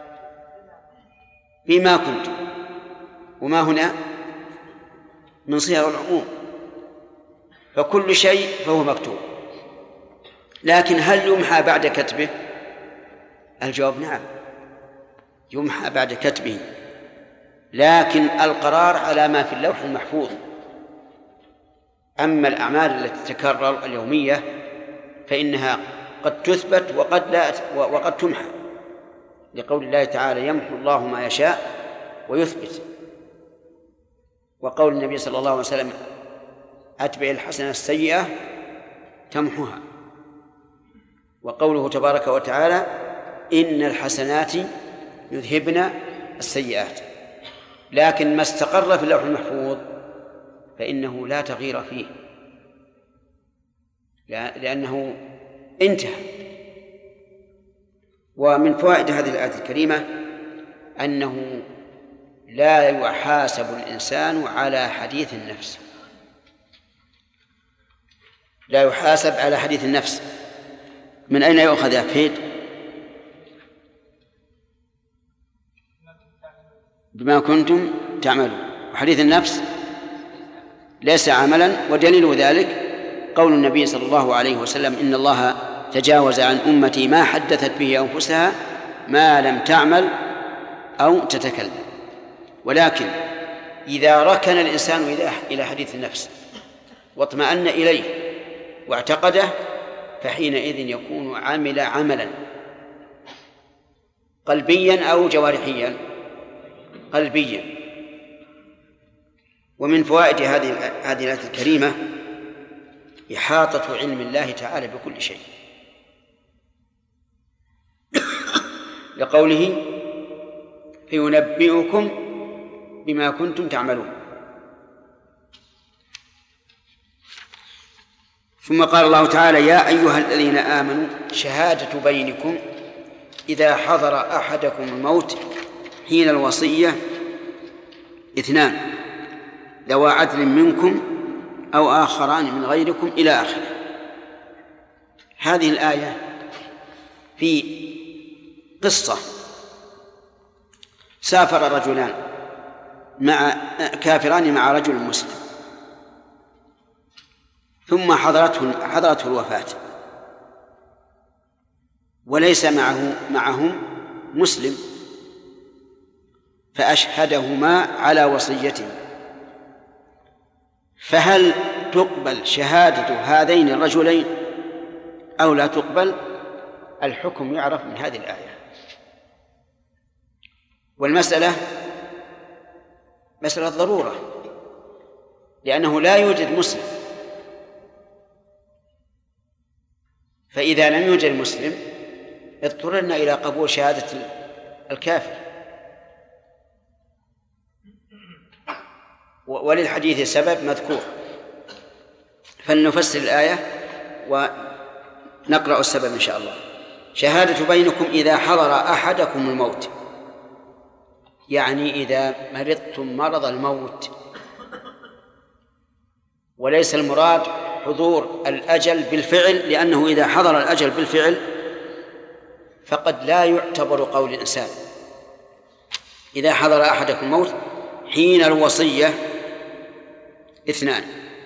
بما كنت، وما هنا من صيغ العموم، فكل شيء فهو مكتوب. لكن هل يمحى بعد كتبه؟ الجواب نعم، يمحى بعد كتبه، لكن القرار على ما في اللوح المحفوظ. أما الأعمال التي تتكرر اليومية فإنها قد تثبت وقد تمحى، لقول الله تعالى يمحو الله ما يشاء ويثبت، وقول النبي صلى الله عليه وسلم أتبع الحسنة السيئة تمحوها، وقوله تبارك وتعالى إن الحسنات يذهبن السيئات. لكن ما استقر في اللوح المحفوظ فإنه لا تغيير فيه، لأنه انتهى. ومن فوائد هذه الآية الكريمة أنه لا يحاسب الإنسان على حديث النفس، لا يحاسب على حديث النفس. من أين يؤخذ يا فهد؟ بما كنتم تعملون. وحديث النفس ليس عملا، ودليل ذلك قول النبي صلى الله عليه وسلم إن الله تجاوز عن أمتي ما حدثت به أنفسها ما لم تعمل أو تتكلم. ولكن إذا ركن الإنسان إلى حديث النفس واطمأن إليه واعتقده فحينئذ يكون عمل عملا قلبيا أو جوارحيا، قلبيا. ومن فوائد هذه الآية الكريمة إحاطة علم الله تعالى بكل شيء، لقوله فينبئكم بما كنتم تعملون. ثم قال الله تعالى يا أيها الذين آمنوا شهادة بينكم إذا حضر أحدكم الموت حين الوصية 2 ذوى عدل منكم أو آخران من غيركم إلى آخره. هذه الآية في قصة سافر رجلان كافران مع رجل مسلم، ثم حضرته الوفاة وليس معهم مسلم، فأشهدهما على وصيته. فهل تقبل شهادة هذين الرجلين أو لا تقبل؟ الحكم يعرف من هذه الآية. والمسألة مسألة ضرورة، لأنه لا يوجد مسلم، فإذا لم يوجد مسلم اضطررنا إلى قبول شهادة الكافر. وللحديث سبب مذكور. فلنفسر الآية ونقرأ السبب إن شاء الله. شهادة بينكم إذا حضر أحدكم الموت، يعني إذا مرضتم مرض الموت، وليس المراد حضور الأجل بالفعل، لأنه إذا حضر الأجل بالفعل فقد لا يعتبر قول الإنسان. إذا حضر أحدكم الموت حين الوصية اثنان.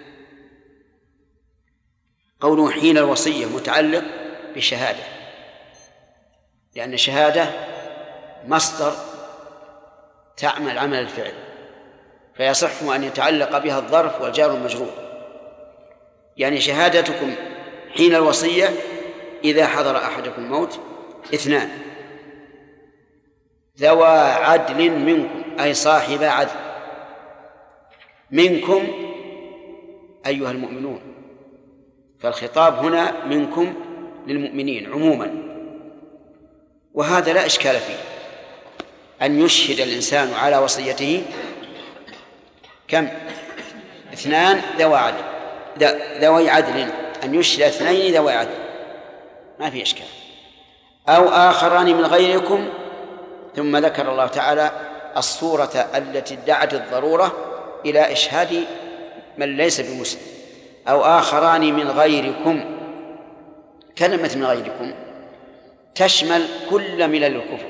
قوله حين الوصية متعلق بالشهادة، لأن الشهادة مصدر تعمل عمل الفعل، فيصح أن يتعلق بها الظرف والجار والمجرور. يعني شهادتكم حين الوصية إذا حضر أحدكم الموت اثنان ذوى عدل منكم، أي صاحب عدل منكم أيها المؤمنون، فالخطاب هنا منكم للمؤمنين عموما، وهذا لا إشكال فيه أن يشهد الإنسان على وصيته كم؟ اثنان ذوي عدل، أن يشهد اثنين ذوي عدل ما في إشكال، أو آخران من غيركم. ثم ذكر الله تعالى الصورة التي ادعت الضرورة إلى إشهاد من ليس بمسلم. أو آخران من غيركم، كلمة من غيركم تشمل كل ملل الكفر،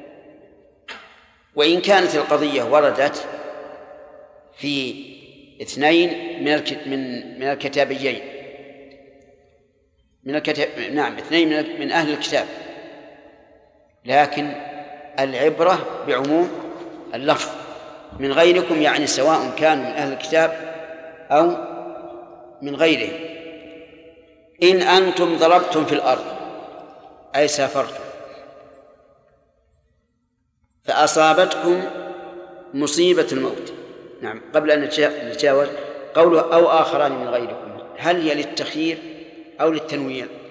وإن كانت القضية وردت في اثنين من الكتابيين اثنين من أهل الكتاب، لكن العبرة بعموم اللفظ. من غيركم يعني سواء كانوا من أهل الكتاب أو من غيره. إن أنتم ضربتم في الأرض أي سافرتم فأصابتكم مصيبة الموت. نعم، قبل أن نتجاوز قوله أو آخران من غيركم، هل هي للتخيير أو للتنويع؟